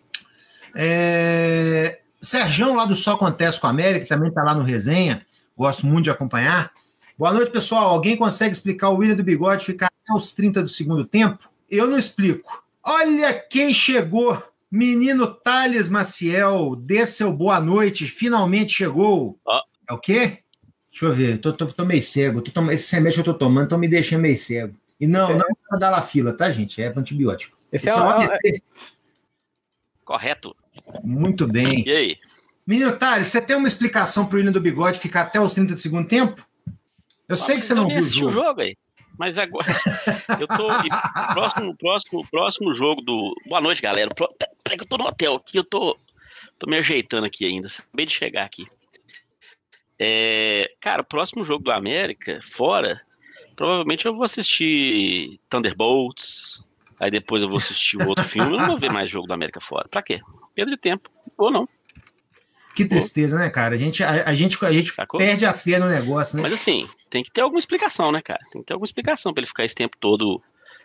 Serjão, lá do Só Acontece com a América, também está lá no resenha, gosto muito de acompanhar. Boa noite, pessoal. Alguém consegue explicar o William do Bigode ficar até os 30 do segundo tempo? Eu não explico. Olha quem chegou, menino Thales Maciel, dê seu boa noite, finalmente chegou. É o quê? Deixa eu ver, tô meio cego, esse remédio que eu tô tomando estão me deixando meio cego. E não é para dar la fila, tá, gente? É antibiótico. Esse é o ABC. Correto. Muito bem. E aí? Menino Thales, você tem uma explicação pro William do Bigode ficar até os 30 do segundo tempo? Eu sei que você não viu o jogo aí. Mas agora eu tô próximo jogo do... Boa noite, galera. Peraí que eu tô no hotel aqui, eu tô me ajeitando aqui ainda. Acabei de chegar aqui. Cara, o próximo jogo do América, fora, provavelmente eu vou assistir Thunderbolts, aí depois eu vou assistir o outro filme, eu não vou ver mais jogo do América fora. Pra quê? Perda de tempo. Ou não. Que tristeza, né, cara? A gente perde a fé no negócio, né? Mas assim, tem que ter alguma explicação, né, cara? Tem que ter alguma explicação pra ele ficar esse tempo todo.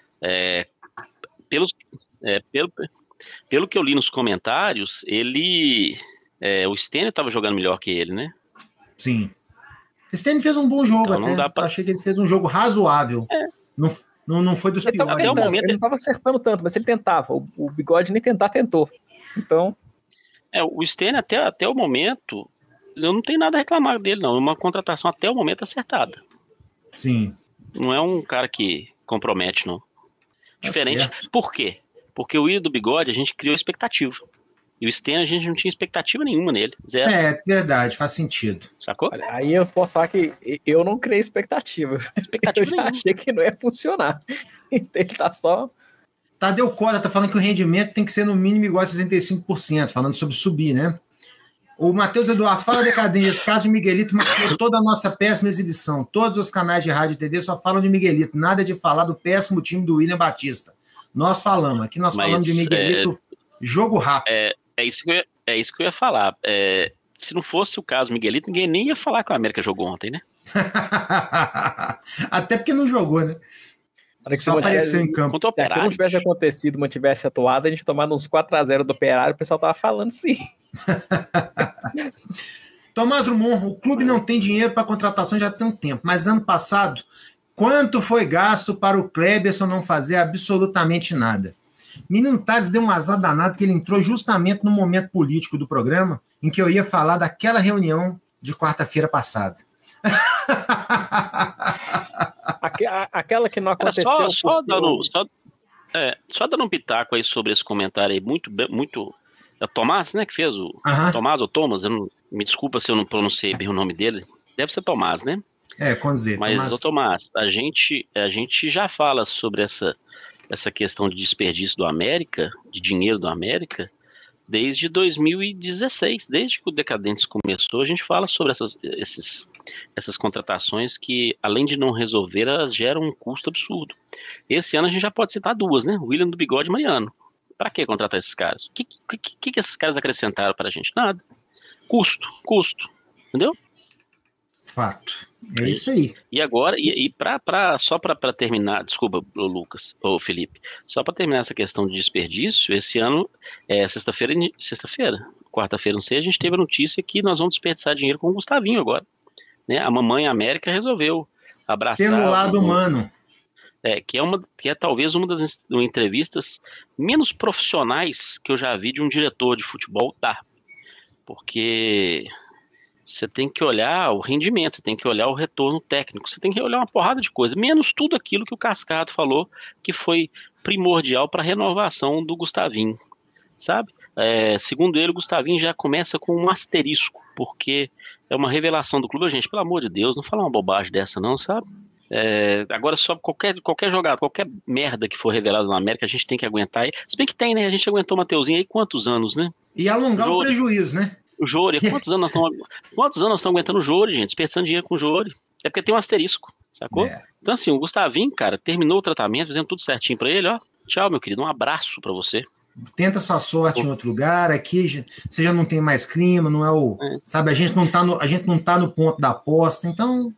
Pelo que eu li nos comentários, o Stênio tava jogando melhor que ele, né? Sim. O Stênio fez um bom jogo, então, até. Eu achei que ele fez um jogo razoável. Não foi dos piores. Ele não estava acertando tanto, mas ele tentava. O Bigode nem tentou. Então... o Stênio até o momento, eu não tenho nada a reclamar dele, não. É uma contratação até o momento acertada. Sim. Não é um cara que compromete, não. Diferente. Por quê? Porque o William do Bigode, a gente criou expectativa. E o Stênio, a gente não tinha expectativa nenhuma nele. Zero. Verdade, faz sentido. Sacou? Olha, aí eu posso falar que eu não criei expectativa. Eu já achei que não ia funcionar. Ele tá só... Tadeu Costa tá falando que o rendimento tem que ser no mínimo igual a 65%, falando sobre subir, né? O Matheus Eduardo fala decadência. Esse caso de Miguelito marcou toda a nossa péssima exibição. Todos os canais de rádio e TV só falam de Miguelito. Nada de falar do péssimo time do William Batista. Nós falamos. Aqui nós falamos de Miguelito, jogo rápido. É isso que eu ia falar. Se não fosse o caso Miguelito, ninguém nem ia falar que o América jogou ontem, né? Até porque não jogou, né? Só apareceu em campo. Se aquilo não tivesse acontecido, não tivesse atuado, a gente tomado uns 4-0 do Operário, o pessoal tava falando sim. Tomás Drummond, o clube não tem dinheiro para contratação já tem um tempo, mas ano passado, quanto foi gasto para o Kleberson não fazer absolutamente nada? Menino Tales deu um azar danado que ele entrou justamente no momento político do programa em que eu ia falar daquela reunião de quarta-feira passada. Aquela que não aconteceu. Só dando um pitaco aí sobre esse comentário aí, muito. É o Tomás, né, que fez o Tomás ou Thomas, me desculpa se eu não pronunciei bem o nome dele. Deve ser Tomás, né? Com Z. Mas, Tomás, a gente já fala sobre essa questão de desperdício do América, de dinheiro do América, desde 2016, desde que o Decadentes começou, a gente fala sobre essas contratações que, além de não resolver, elas geram um custo absurdo. Esse ano a gente já pode citar duas, né? William do Bigode e Mariano. Para que contratar esses caras? O que esses caras acrescentaram para a gente? Nada. Custo. Entendeu? Fato. É isso aí. E agora, só para terminar, desculpa, Lucas, ou Felipe, só para terminar essa questão de desperdício, esse ano, quarta-feira, não sei, a gente teve a notícia que nós vamos desperdiçar dinheiro com o Gustavinho agora. Né? A mamãe América resolveu abraçar... Pelo lado humano. Que é talvez uma das entrevistas menos profissionais que eu já vi de um diretor de futebol dar. Porque... você tem que olhar o rendimento, você tem que olhar o retorno técnico, você tem que olhar uma porrada de coisa, menos tudo aquilo que o Cascado falou que foi primordial para a renovação do Gustavinho, sabe? Segundo ele, o Gustavinho já começa com um asterisco, porque é uma revelação do clube. Gente, pelo amor de Deus, não fala uma bobagem dessa não, sabe? Agora só qualquer jogador, qualquer merda que for revelado na América, a gente tem que aguentar aí. Se bem que tem, né? A gente aguentou o Mateuzinho aí quantos anos, né? E alongar o prejuízo, né? O Jori, quantos anos nós estamos aguentando o Jori, gente? Desperdiçando dinheiro com o Jori. É porque tem um asterisco, sacou? Então assim, o Gustavinho, cara, terminou o tratamento, fazendo tudo certinho pra ele, ó. Tchau, meu querido, um abraço pra você. Tenta sua sorte em outro lugar, aqui você já não tem mais clima, não é o... Sabe, a gente não tá no ponto da aposta, então...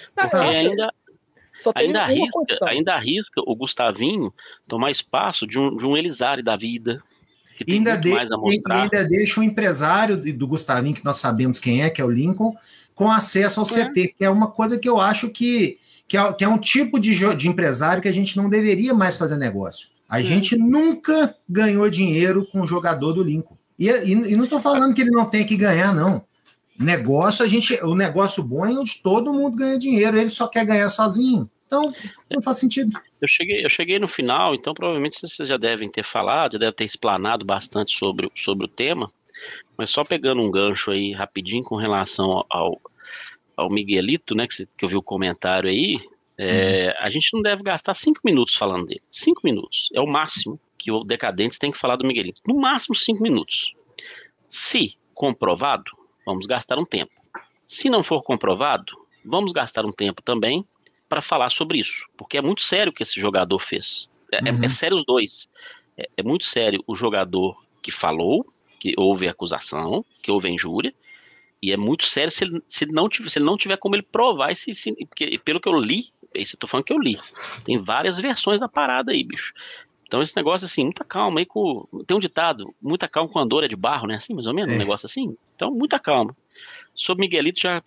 Ainda arrisca o Gustavinho tomar espaço de um Elisari da vida. E ainda deixa o empresário do Gustavinho, que nós sabemos quem é, que é o Lincoln, com acesso ao CT, que é uma coisa que eu acho que é um tipo de empresário que a gente não deveria mais fazer negócio. A gente nunca ganhou dinheiro com o jogador do Lincoln. E não estou falando que ele não tem que ganhar, não. O negócio bom é onde todo mundo ganha dinheiro, ele só quer ganhar sozinho. Então, não faz sentido. Eu cheguei no final, então provavelmente vocês já devem ter falado, já devem ter explanado bastante sobre o tema, mas só pegando um gancho aí rapidinho com relação ao Miguelito, né, que eu vi o comentário aí, a gente não deve gastar 5 minutos falando dele. 5 minutos é o máximo que o Decadentes tem que falar do Miguelito. No máximo 5 minutos. Se comprovado, vamos gastar um tempo. Se não for comprovado, vamos gastar um tempo também para falar sobre isso, porque é muito sério o que esse jogador fez. É sério os dois. É muito sério o jogador que falou, que houve acusação, que houve injúria, e é muito sério se ele não tiver como ele provar porque pelo que eu li, estou falando que eu li, tem várias versões da parada aí, bicho. Então esse negócio assim, muita calma aí tem um ditado, muita calma com andor é de barro, né? Assim, mais ou menos, um negócio assim. Então, muita calma. Sobre Miguelito, já...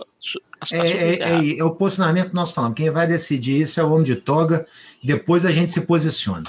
É o posicionamento que nós falamos. Quem vai decidir isso é o homem de toga. Depois a gente se posiciona.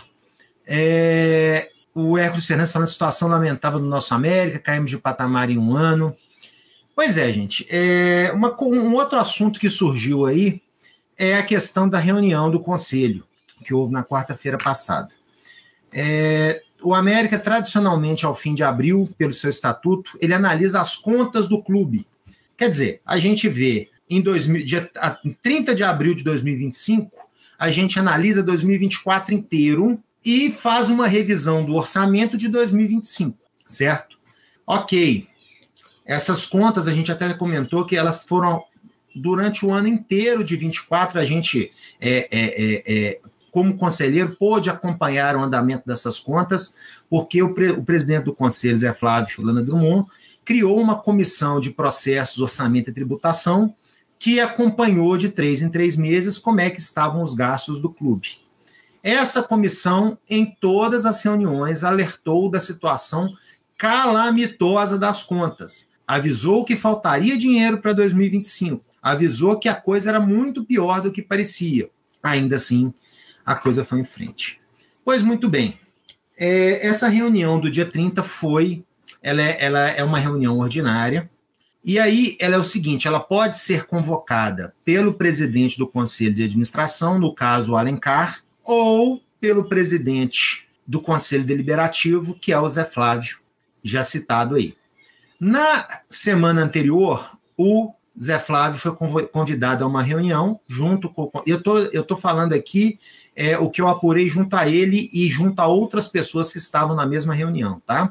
O Hércules Fernandes falando situação lamentável do nosso América, caímos de patamar em um ano. Pois é, gente. Um outro assunto que surgiu aí é a questão da reunião do Conselho, que houve na quarta-feira passada. O América, tradicionalmente, ao fim de abril, pelo seu estatuto, ele analisa as contas do clube. Quer dizer, a gente vê, em 30 de abril de 2025, a gente analisa 2024 inteiro e faz uma revisão do orçamento de 2025, certo? Ok. Essas contas, a gente até comentou que elas foram, durante o ano inteiro de 24, a gente... como conselheiro, pôde acompanhar o andamento dessas contas, porque o presidente do conselho, Zé Flávio Lana Drummond, criou uma comissão de processos, orçamento e tributação, que acompanhou de 3 em 3 meses como é que estavam os gastos do clube. Essa comissão, em todas as reuniões, alertou da situação calamitosa das contas. avisou que faltaria dinheiro para 2025, avisou que a coisa era muito pior do que parecia. Ainda assim, a coisa foi em frente. Pois muito bem, essa reunião do dia 30 ela é uma reunião ordinária, e aí ela é o seguinte, ela pode ser convocada pelo presidente do Conselho de Administração, no caso o Alencar, ou pelo presidente do Conselho Deliberativo, que é o Zé Flávio, já citado aí. Na semana anterior, o Zé Flávio foi convidado a uma reunião junto com... Eu tô falando aqui o que eu apurei junto a ele e junto a outras pessoas que estavam na mesma reunião, tá?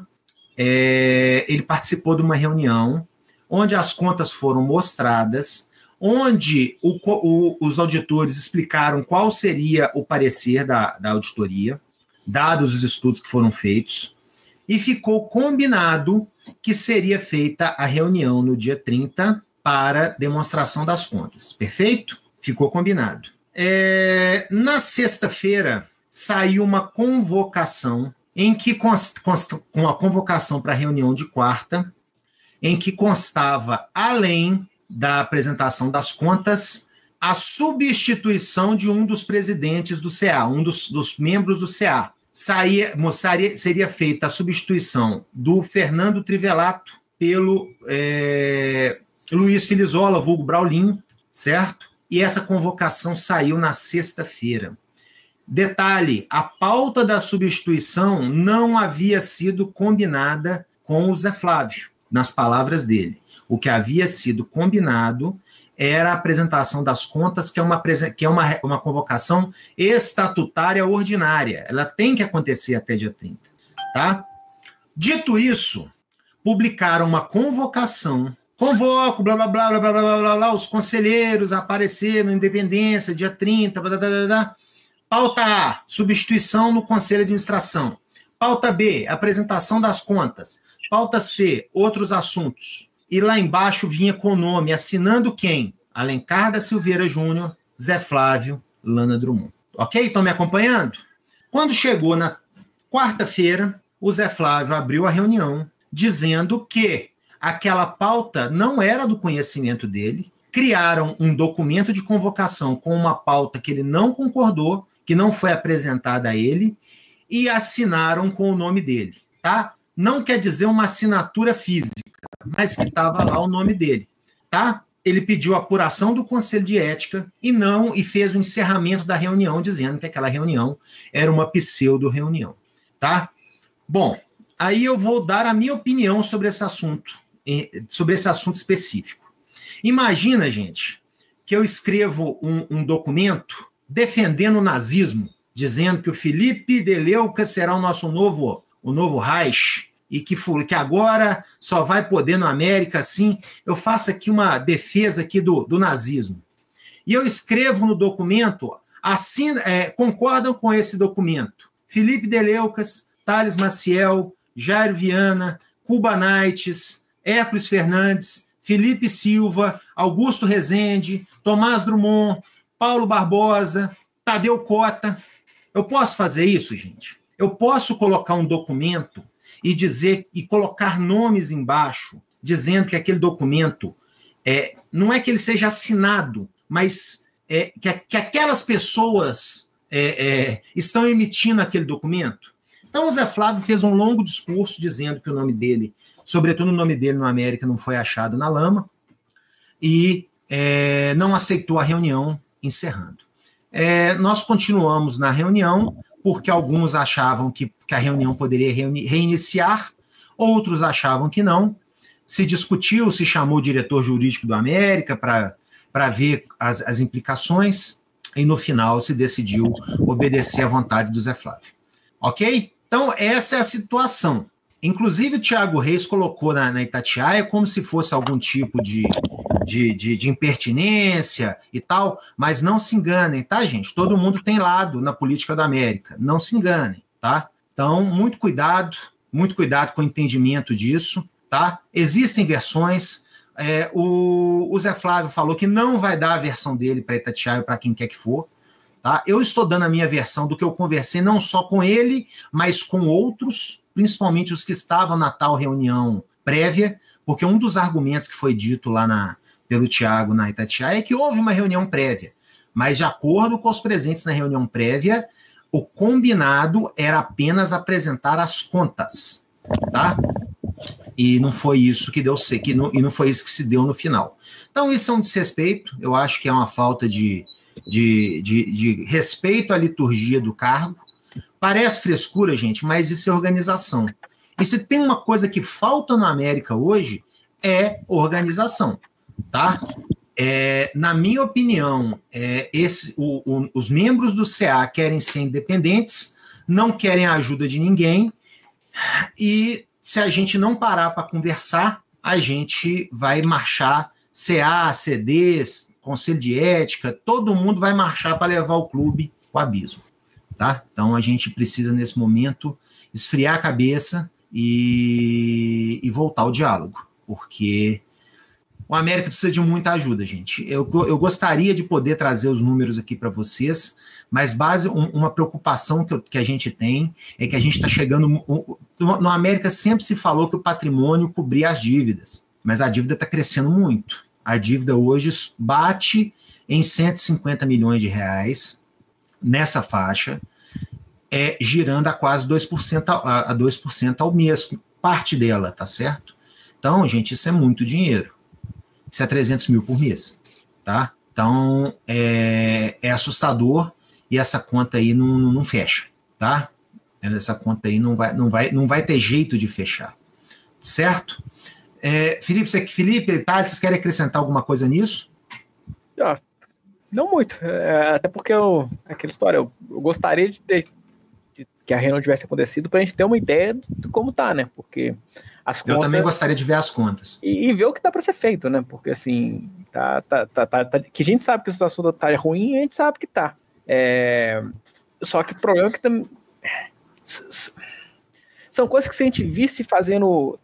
Ele participou de uma reunião onde as contas foram mostradas, onde os auditores explicaram qual seria o parecer da auditoria, dados os estudos que foram feitos, e ficou combinado que seria feita a reunião no dia 30 para demonstração das contas. Perfeito? Ficou combinado. Na sexta-feira, saiu uma convocação, com a convocação para a reunião de quarta, em que constava, além da apresentação das contas, a substituição de um dos presidentes do CA, um dos membros do CA. Seria feita a substituição do Fernando Trivelato pelo Luiz Filizola, vulgo Braulinho, certo? E essa convocação saiu na sexta-feira. Detalhe, a pauta da substituição não havia sido combinada com o Zé Flávio, nas palavras dele. O que havia sido combinado era a apresentação das contas, que é uma convocação estatutária ordinária. Ela tem que acontecer até dia 30. Tá? Dito isso, publicaram uma convocação. Convoco, blá, blá, blá, blá, blá, blá, blá, blá, os conselheiros apareceram no Independência, dia 30, blá, blá, blá, blá. Pauta A, substituição no Conselho de Administração. Pauta B, apresentação das contas. Pauta C, outros assuntos. E lá embaixo vinha com o nome, assinando quem? Alencar da Silveira Júnior, Zé Flávio, Lana Drummond. Ok? Estão me acompanhando? Quando chegou na quarta-feira, o Zé Flávio abriu a reunião dizendo que aquela pauta não era do conhecimento dele, criaram um documento de convocação com uma pauta que ele não concordou, que não foi apresentada a ele, e assinaram com o nome dele, tá? Não quer dizer uma assinatura física, mas que estava lá o nome dele, tá? Ele pediu a apuração do Conselho de Ética e fez o encerramento da reunião, dizendo que aquela reunião era uma pseudo-reunião, tá? Bom, aí eu vou dar a minha opinião sobre esse assunto específico. Imagina, gente, que eu escrevo um documento defendendo o nazismo, dizendo que o Felipe Deleucas será o nosso novo Reich, e que agora só vai poder na América, assim. Eu faço aqui uma defesa aqui do nazismo. E eu escrevo no documento, assim, concordam com esse documento. Felipe Deleucas, Thales Maciel, Jairo Viana, Cuba Nights, Hércules Fernandes, Felipe Silva, Augusto Rezende, Tomás Drummond, Paulo Barbosa, Tadeu Cota. Eu posso fazer isso, gente? Eu posso colocar um documento e colocar nomes embaixo, dizendo que aquele documento não é que ele seja assinado, mas que aquelas pessoas estão emitindo aquele documento. Então o Zé Flávio fez um longo discurso dizendo que o nome dele, sobretudo o nome dele no América, não foi achado na lama, e não aceitou a reunião, encerrando. Nós continuamos na reunião, porque alguns achavam que a reunião poderia reiniciar, outros achavam que não. Se discutiu, se chamou o diretor jurídico do América para ver as implicações, e no final se decidiu obedecer à vontade do Zé Flávio. Ok? Então, essa é a situação. Inclusive, o Thiago Reis colocou na Itatiaia como se fosse algum tipo de impertinência e tal, mas não se enganem, tá, gente? Todo mundo tem lado na política da América, não se enganem, tá? Então, muito cuidado com o entendimento disso, tá? Existem versões, o Zé Flávio falou que não vai dar a versão dele para Itatiaia, para quem quer que for, tá? Eu estou dando a minha versão do que eu conversei, não só com ele, mas com outros, principalmente os que estavam na tal reunião prévia, porque um dos argumentos que foi dito lá pelo Thiago na Itatiaia é que houve uma reunião prévia, mas de acordo com os presentes na reunião prévia, o combinado era apenas apresentar as contas, tá? E não foi isso que deu, e não foi isso que se deu no final. Então, isso é um desrespeito, eu acho que é uma falta de respeito à liturgia do cargo. Parece frescura, gente, mas isso é organização. E se tem uma coisa que falta na América hoje, é organização, tá? Na minha opinião, os membros do CA querem ser independentes, não querem a ajuda de ninguém, e se a gente não parar para conversar, a gente vai marchar, CA, CDs, Conselho de Ética, todo mundo vai marchar para levar o clube ao abismo, tá? Então a gente precisa, nesse momento, esfriar a cabeça e voltar ao diálogo, porque o América precisa de muita ajuda, gente. Eu gostaria de poder trazer os números aqui para vocês, mas uma preocupação que a gente tem é que a gente está chegando... No América sempre se falou que o patrimônio cobria as dívidas, mas a dívida está crescendo muito. A dívida hoje bate em 150 milhões de reais nessa faixa, girando a quase 2% ao mês, parte dela, tá certo? Então, gente, isso é muito dinheiro. Isso é 300 mil por mês, tá? Então, é assustador e essa conta aí não fecha, tá? Essa conta aí não vai ter jeito de fechar, certo? Felipe, Thales, vocês querem acrescentar alguma coisa nisso? Não muito, até porque aquela história, eu gostaria de que a reunião tivesse acontecido para a gente ter uma ideia de como tá, né? Porque as contas... Eu também gostaria de ver as contas. E ver o que dá para ser feito, né? Porque assim, que a gente sabe que o assunto tá ruim, a gente sabe que tá. Só que o problema é que são coisas que se a gente visse fazendo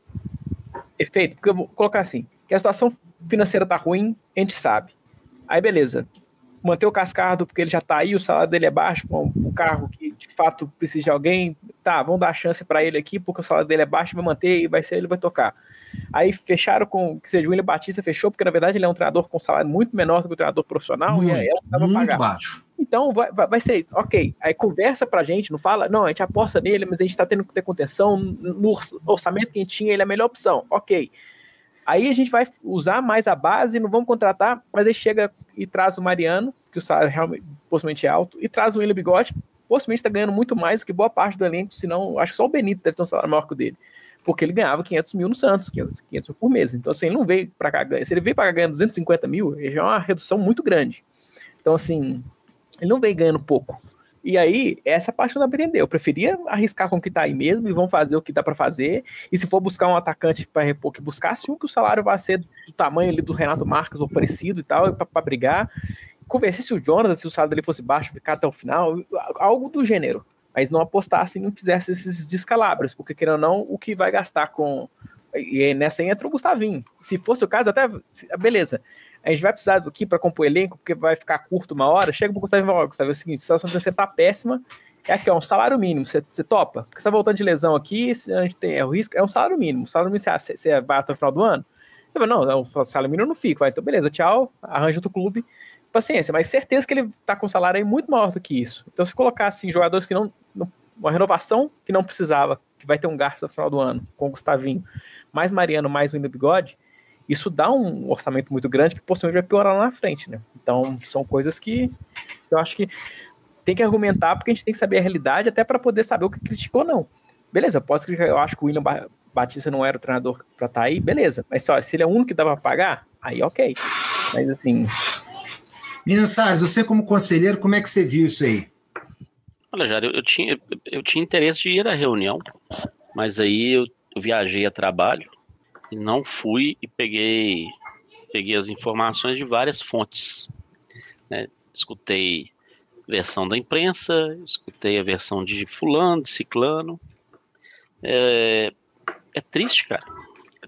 efeito, porque eu vou colocar assim, que a situação financeira tá ruim, a gente sabe. Aí beleza, manter o Cascardo porque ele já tá aí, o salário dele é baixo, um carro que de fato precisa de alguém, tá, vamos dar a chance para ele aqui porque o salário dele é baixo, vai manter e ele vai tocar. Aí fecharam que seja o William Batista fechou, porque na verdade ele é um treinador com salário muito menor do que o treinador profissional, muito baixo. Então vai ser isso, ok, aí conversa pra gente, não fala, não, a gente aposta nele, mas a gente tá tendo que ter contenção, no orçamento que a gente tinha, ele é a melhor opção, ok. Aí a gente vai usar mais a base, não vamos contratar, mas aí chega e traz o Mariano, que o salário realmente, possivelmente é alto, e traz o William Bigode, possivelmente está ganhando muito mais do que boa parte do elenco, senão, acho que só o Benítez deve ter um salário maior que o dele, porque ele ganhava 500 mil no Santos, 500 mil por mês, então assim, ele não veio para cá ganhar, se ele veio para cá ganhando 250 mil, já é uma redução muito grande, então assim, ele não veio ganhando pouco. E aí, essa parte eu não aprendi. Eu preferia arriscar com o que tá aí mesmo e vamos fazer o que dá para fazer. E se for buscar um atacante para repor, que buscasse um que o salário vai ser do tamanho ali do Renato Marques ou parecido e tal, para brigar. Convencer se o Jonathan, se o salário dele fosse baixo, ficar até o final, algo do gênero. Mas não apostasse e não fizesse esses descalabros, porque querendo ou não, o que vai gastar com... E nessa aí entra o Gustavinho. Se fosse o caso, até... Beleza. A gente vai precisar do que para compor elenco, porque vai ficar curto uma hora, chega pro Gustavo e fala, Gustavo, é o seguinte, a situação você tá péssima, aqui, um salário mínimo, você topa? Porque você tá voltando de lesão aqui, a gente tem o risco, é um salário mínimo, você vai até o final do ano? Eu falo, não, o salário mínimo eu não fico, então beleza, tchau, arranja outro clube, paciência, mas certeza que ele tá com um salário aí muito maior do que isso. Então se colocar assim, jogadores que uma renovação que não precisava, que vai ter um gasto no final do ano, com o Gustavinho, mais Mariano, mais o William Bigode, isso dá um orçamento muito grande que possivelmente vai piorar lá na frente, né? Então, são coisas que eu acho que tem que argumentar, porque a gente tem que saber a realidade até para poder saber o que criticou ou não. Beleza, pode criticar, eu acho que o William Batista não era o treinador para estar aí, beleza. Mas só, se ele é o único que dava para pagar, aí ok. Mas assim... Menino Thales, você como conselheiro, como é que você viu isso aí? Olha, Jário, eu tinha interesse de ir à reunião, mas aí eu viajei a trabalho, e não fui e peguei as informações de várias fontes, né? Escutei a versão da imprensa, escutei a versão de fulano, de ciclano. É triste, cara. É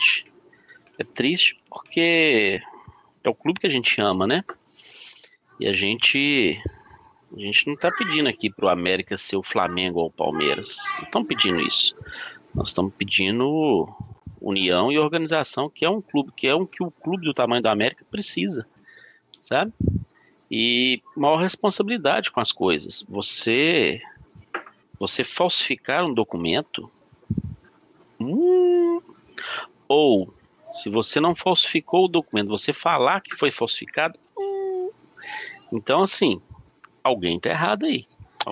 triste porque é o clube que a gente ama, né? E a gente não tá pedindo aqui pro América ser o Flamengo ou o Palmeiras. Não estamos pedindo isso. Nós estamos pedindo união e organização, que é um clube, que o clube do tamanho da América precisa, sabe? E maior responsabilidade com as coisas. Você falsificar um documento, ou se você não falsificou o documento, você falar que foi falsificado, então assim, alguém tá errado aí.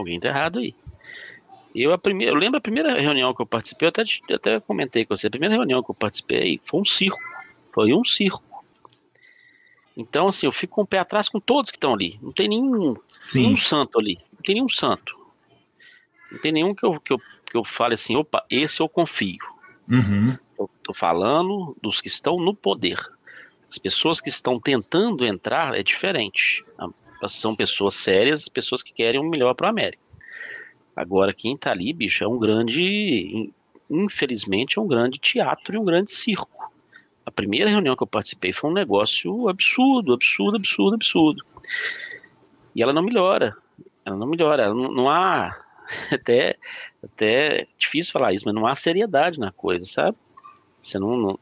Eu lembro a primeira reunião que eu participei, eu até comentei com você, a primeira reunião que eu participei foi um circo. Então, assim, eu fico com o pé atrás com todos que estão ali. Não tem nenhum santo ali. Não tem nenhum santo. Não tem nenhum que eu fale assim, opa, esse eu confio. Uhum. Eu tô falando dos que estão no poder. As pessoas que estão tentando entrar é diferente. São pessoas sérias, pessoas que querem o melhor para a América. Agora, quem tá ali, bicho, infelizmente, é um grande teatro e um grande circo. A primeira reunião que eu participei foi um negócio absurdo. E ela não melhora. Não há, até difícil falar isso, mas não há seriedade na coisa, sabe? Você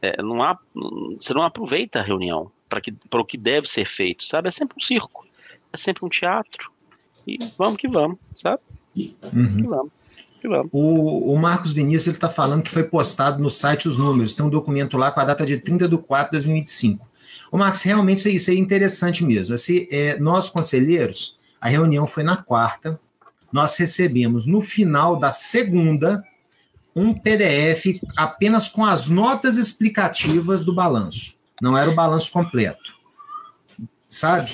não aproveita a reunião para o que deve ser feito, sabe? É sempre um circo, é sempre um teatro. E vamos que vamos, sabe? Uhum. Que vamos. O Marcos Vinícius está falando que foi postado no site os números. Tem um documento lá com a data de 30/4/2025. O Marcos, realmente isso é interessante mesmo. Assim, nós, conselheiros, a reunião foi na quarta. Nós recebemos, no final da segunda, um PDF apenas com as notas explicativas do balanço. Não era o balanço completo. Sabe?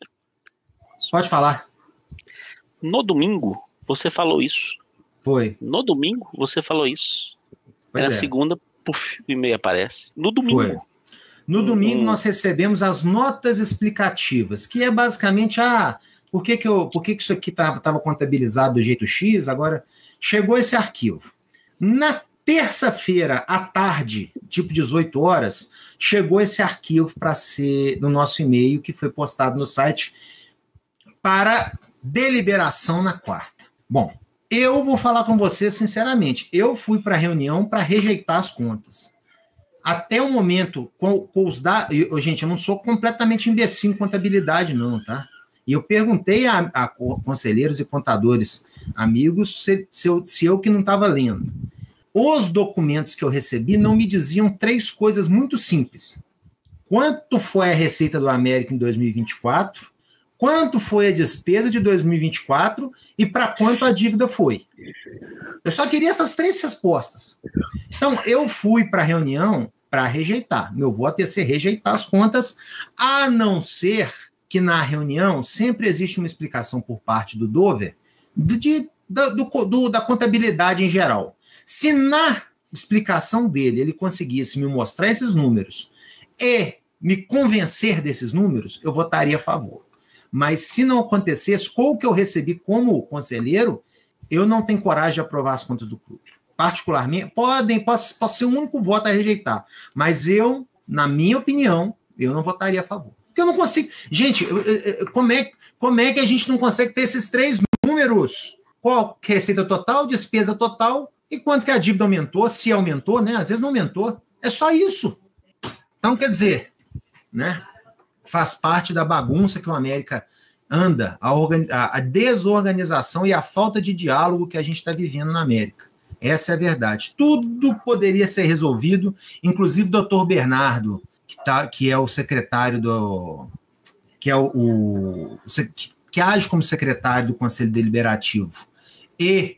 Pode falar. No domingo, você falou isso. Foi. No domingo, você falou isso. Pois Na segunda, puf, o e-mail aparece. No domingo. Foi. No domingo, nós recebemos as notas explicativas, que é basicamente, por que isso aqui estava contabilizado do jeito X, agora chegou esse arquivo. Na terça-feira, à tarde, tipo 18 horas, chegou esse arquivo para ser no nosso e-mail, que foi postado no site, para deliberação na quarta. Bom, eu vou falar com você sinceramente, eu fui para a reunião para rejeitar as contas. Até o momento, com os dados... Gente, eu não sou completamente imbecil em contabilidade, não, tá? E eu perguntei a conselheiros e contadores amigos se eu que não estava lendo. Os documentos que eu recebi não me diziam 3 coisas muito simples. Quanto foi a receita do América em 2024? Quanto foi a despesa de 2024 e para quanto a dívida foi? Eu só queria essas 3 respostas. Então, eu fui para a reunião para rejeitar. Meu voto ia ser rejeitar as contas, a não ser que na reunião sempre existe uma explicação por parte do Dover da contabilidade em geral. Se na explicação dele ele conseguisse me mostrar esses números e me convencer desses números, eu votaria a favor. Mas se não acontecesse, com o que eu recebi como conselheiro, eu não tenho coragem de aprovar as contas do clube. Particularmente, pode ser o único voto a rejeitar. Mas eu, na minha opinião, eu não votaria a favor. Porque eu não consigo... Gente, como é que a gente não consegue ter esses 3 números? Qual é a receita total, despesa total e quanto que a dívida aumentou, se aumentou, né? Às vezes não aumentou. É só isso. Então, quer dizer, né? Faz parte da bagunça que o América anda, a desorganização e a falta de diálogo que a gente está vivendo na América. Essa é a verdade. Tudo poderia ser resolvido, inclusive o doutor Bernardo, que é o secretário que age como secretário do Conselho Deliberativo e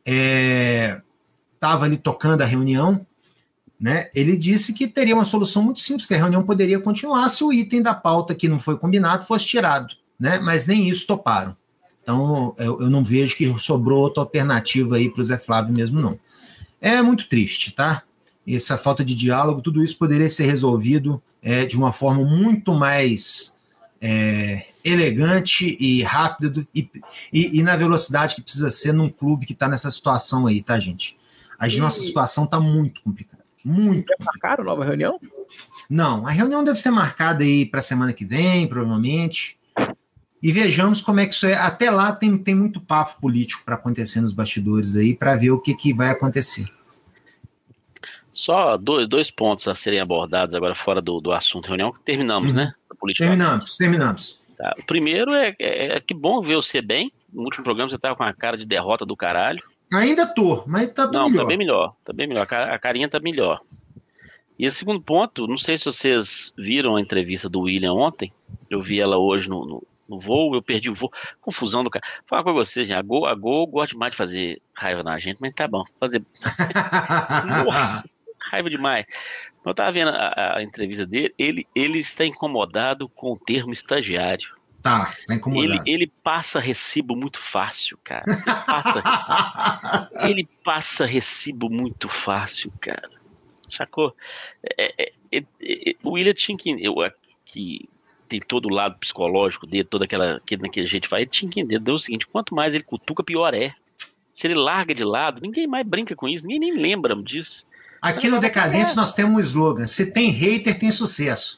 estava ali tocando a reunião, né? Ele disse que teria uma solução muito simples, que a reunião poderia continuar se o item da pauta que não foi combinado fosse tirado, né? Mas nem isso toparam. Então, eu não vejo que sobrou outra alternativa aí para o Zé Flávio mesmo, não. É muito triste, tá? Essa falta de diálogo, tudo isso poderia ser resolvido de uma forma muito mais elegante e rápida e na velocidade que precisa ser num clube que está nessa situação aí, tá, gente? A nossa situação está muito complicada. Muito. Já marcaram nova reunião? Não, a reunião deve ser marcada aí para a semana que vem, provavelmente. E vejamos como é que isso é. Até lá tem muito papo político para acontecer nos bastidores aí, para ver o que vai acontecer. Só dois pontos a serem abordados agora fora do assunto reunião, que terminamos, né? A política. Terminamos. Tá. O primeiro é que bom ver você bem. No último programa você tava com a cara de derrota do caralho. Ainda tô, mas tá Não, melhor. Tá bem melhor. A carinha tá melhor. E o segundo ponto, não sei se vocês viram a entrevista do William ontem. Eu vi ela hoje no voo, eu perdi o voo. Confusão do cara. Fala com vocês, gente. A Gol gosta demais de fazer raiva na gente, mas tá bom. Raiva demais. Eu tava vendo a entrevista dele, ele está incomodado com o termo estagiário. Tá incomodado. Ele passa recibo muito fácil, cara. Ele passa recibo muito fácil, cara. Sacou? O William tinha que tem todo o lado psicológico dele, toda aquele jeito de falar, ele tinha que entender o seguinte: quanto mais ele cutuca, pior é. Se ele larga de lado, ninguém mais brinca com isso, ninguém nem lembra disso. Aqui no Decadentes nós temos um slogan: se tem hater, tem sucesso.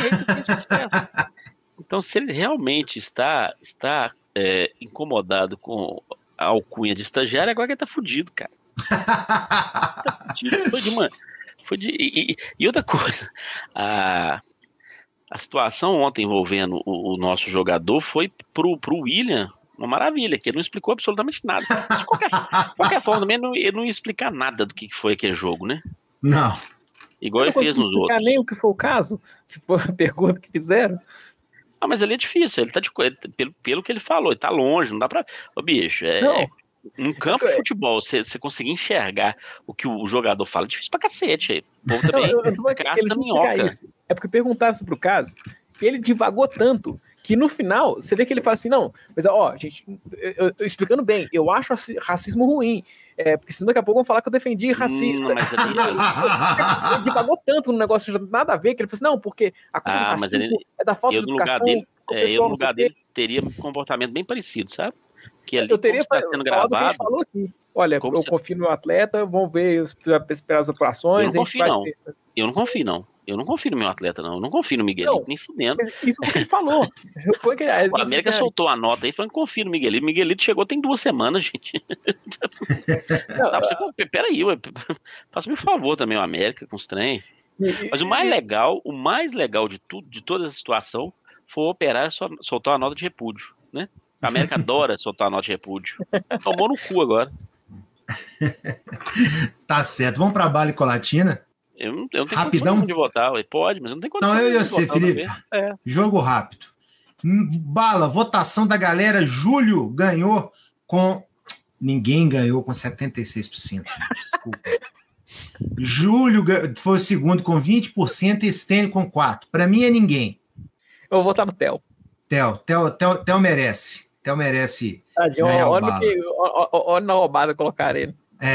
Então, se ele realmente está incomodado com a alcunha de estagiário, agora que ele tá fudido, cara. E outra coisa, a situação ontem envolvendo o nosso jogador foi pro William uma maravilha, que ele não explicou absolutamente nada. De qualquer forma, também ele não ia explicar nada do que foi aquele jogo, né? Não. Igual ele fez nos outros. Nem o que foi o caso, tipo, a pergunta que fizeram. Ah, mas ali é difícil, ele tá pelo que ele falou, ele tá longe, não dá pra... Ô, bicho, um campo de futebol, você conseguir enxergar o que o jogador fala, é difícil pra cacete. O povo também gasta minhoca. É porque perguntaram sobre o caso, e ele divagou tanto que no final, você vê que ele fala assim, não, mas gente, eu tô explicando bem, eu acho racismo ruim, porque senão daqui a pouco vão falar que eu defendi racista. Mas ele divagou tanto no negócio, nada a ver, que ele falou assim, não, porque a culpa do racismo é da falta de educação. Eu no lugar dele teria um comportamento bem parecido, sabe? Que ali, eu teria está sendo gravado, que a gente falou aqui. Olha, eu confio no meu atleta, vamos ver, esperar as operações. Eu não confio no meu atleta, não. Eu não confio no Miguelito, nem fudendo. Isso que ele falou. A América soltou a nota aí falando que confio no Miguelito. Miguelito chegou tem 2 semanas, gente. Peraí, faça-me um favor também, o América, com os trem. Mas o mais legal de tudo, de toda essa situação, foi o Operário soltar a nota de repúdio, né? A América adora soltar a nota de repúdio. Tomou no cu agora. Tá certo. Vamos pra bala e colatina? Eu não tenho Rapidão de votar. Pode, mas eu não tenho condição de votar. Não, eu sei, Felipe. Jogo rápido. Bala, votação da galera. Júlio ganhou com... Ninguém ganhou com 76%. Desculpa. Júlio foi o segundo com 20% e Stênio com 4%. Para mim é ninguém. Eu vou votar no Theo. Theo merece. Theo merece. Tadinho, olha na roubada colocar ele.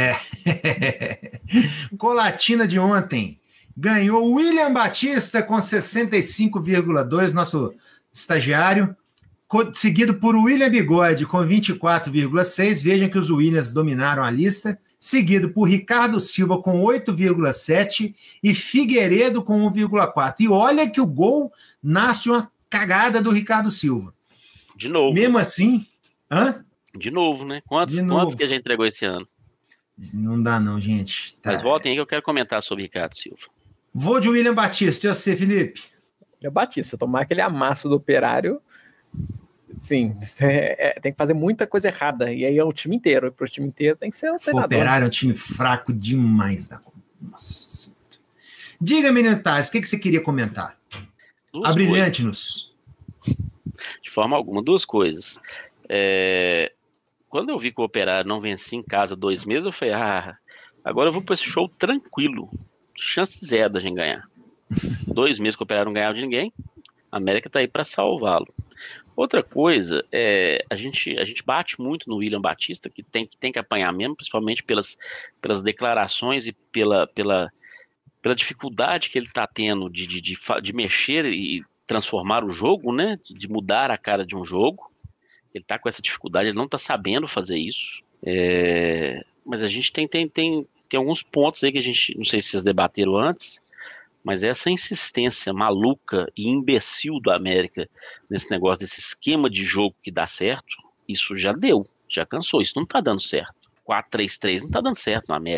Colatina de ontem. Ganhou o William Batista com 65,2%, nosso estagiário. Seguido por William Bigode com 24,6%. Vejam que os Williams dominaram a lista. Seguido por Ricardo Silva com 8,7% e Figueiredo com 1,4%. E olha que o gol nasce de uma cagada do Ricardo Silva. De novo. Mesmo assim... Hã? De novo, né? Quantos que a gente entregou esse ano? Não dá não, gente. Mas voltem aí que eu quero comentar sobre Ricardo Silva. Vou de William Batista. E você, Felipe? William Batista. Tomar aquele amasso do Operário... Sim, tem que fazer muita coisa errada. E aí é o time inteiro. E pro time inteiro tem que ser o treinador. O Operário é um time fraco demais. Nossa Senhora. Diga, menino Taz, o que você queria comentar? Abrilhante-nos. De forma alguma, 2 coisas. Quando eu vi que o Operário não vencia em casa 2 meses, eu falei, agora eu vou para esse show tranquilo. Chance 0 da gente ganhar. 2 meses que o Operário não ganhava de ninguém. A América tá aí para salvá-lo. Outra coisa, a gente bate muito no William Batista, que tem que apanhar mesmo, principalmente pelas declarações e pela dificuldade que ele está tendo de mexer e transformar o jogo, né? De mudar a cara de um jogo. Ele está com essa dificuldade, ele não está sabendo fazer isso. Mas a gente tem alguns pontos aí que a gente, não sei se vocês debateram antes, mas essa insistência maluca e imbecil do América nesse negócio, desse esquema de jogo que dá certo, isso já cansou, isso não tá dando certo. 4-3-3 não tá dando certo no América.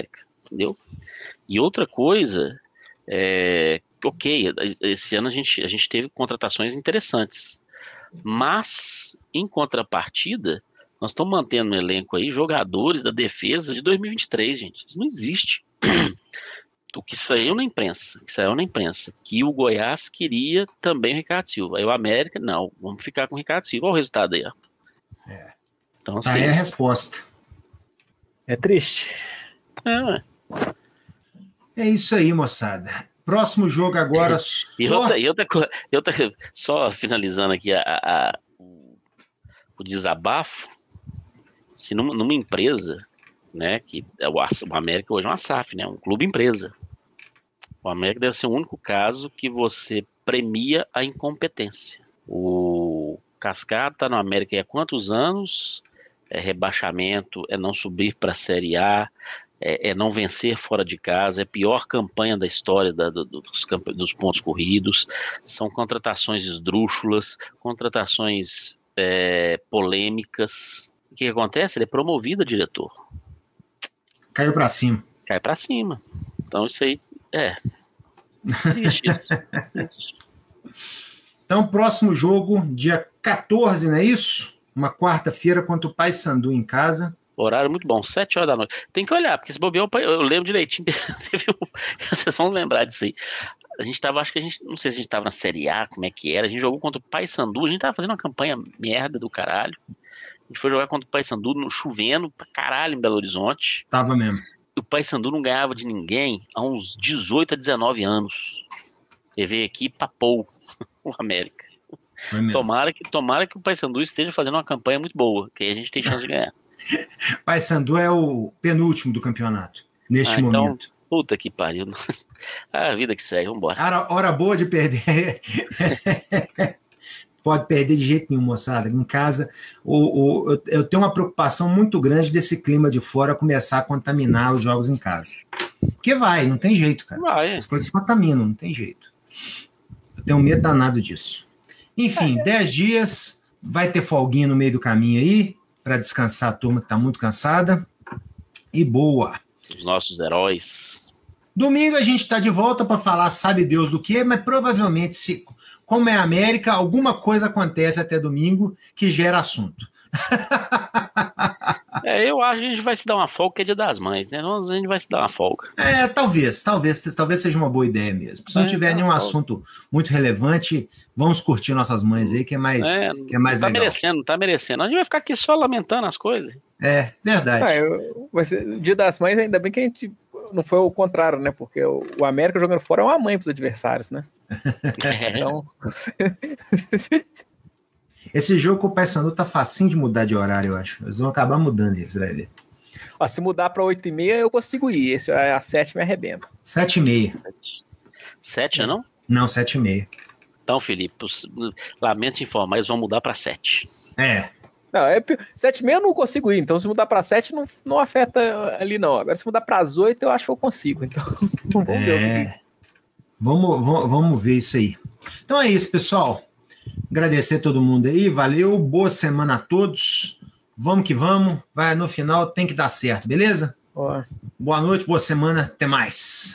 entendeu? E outra coisa, ok, esse ano a gente teve contratações interessantes, mas, em contrapartida, nós estamos mantendo no elenco aí jogadores da defesa de 2023, gente. Isso não existe. O que saiu na imprensa, que o Goiás queria também o Ricardo Silva. Aí o América, não, vamos ficar com o Ricardo Silva. Olha o resultado aí, ó. Então, tá aí a resposta. É triste. É isso aí, moçada. Próximo jogo agora. Só finalizando aqui o desabafo, se numa empresa, né, que o América hoje é uma SAF, né, um clube empresa. O América deve ser o único caso que você premia a incompetência. O Cascata está no América há quantos anos? É rebaixamento, é não subir para a Série A, é não vencer fora de casa, é a pior campanha da história dos pontos corridos, são contratações esdrúxulas, contratações polêmicas. O que acontece? Ele é promovido a diretor. Caiu para cima. Cai para cima. Então isso aí Então, próximo jogo, dia 14, não é isso? Uma quarta-feira contra o Paysandu em casa. Horário muito bom, 7 horas da noite. Tem que olhar, porque se bobear, eu lembro direitinho. Vocês vão lembrar disso aí. Não sei se a gente tava na Série A, como é que era. A gente jogou contra o Paysandu, a gente tava fazendo uma campanha merda do caralho. A gente foi jogar contra o Paysandu chovendo pra caralho em Belo Horizonte. Tava mesmo. O Paysandu não ganhava de ninguém há uns 18 a 19 anos. Ele veio aqui e papou o América. Tomara que o Paysandu esteja fazendo uma campanha muito boa, que aí a gente tem chance de ganhar. Paysandu é o penúltimo do campeonato, neste momento. Então, puta que pariu. A vida que segue, vambora. Hora boa de perder. Pode perder de jeito nenhum, moçada. Em casa, eu tenho uma preocupação muito grande desse clima de fora começar a contaminar os jogos em casa. Porque não tem jeito, cara. Essas coisas contaminam, não tem jeito. Eu tenho medo danado disso. Enfim, 10 dias, vai ter folguinha no meio do caminho aí, para descansar a turma que está muito cansada. E boa. Os nossos heróis. Domingo a gente está de volta para falar sabe Deus do que, mas provavelmente, como é América, alguma coisa acontece até domingo que gera assunto. Eu acho que a gente vai se dar uma folga, que é Dia das Mães, né? A gente vai se dar uma folga. Talvez seja uma boa ideia mesmo. Se não tiver nenhum assunto muito relevante, vamos curtir nossas mães aí, que é mais legal. Tá merecendo. A gente vai ficar aqui só lamentando as coisas. É, verdade. Dia das Mães, ainda bem que a gente não foi o contrário, né? Porque o América jogando fora é uma mãe pros adversários, né? Então... Esse jogo com o Paysandu tá facinho de mudar de horário, eu acho. Eles vão acabar mudando isso, vai ver. Se mudar para 8h30, eu consigo ir. Esse a 7 me arrebenta. 7h30. 7, não? Não, 7h30. Então, Felipe, lamento te informar, eles vão mudar para 7. Não, 7h30 eu não consigo ir. Então, se mudar para 7, não afeta ali, não. Agora, se mudar para as 8, eu acho que eu consigo. Então, vamos ver. Vamos ver isso aí. Então é isso, pessoal. Agradecer a todo mundo aí, valeu, boa semana a todos, vamos que vamos, no final tem que dar certo, beleza? Boa noite, boa semana, até mais.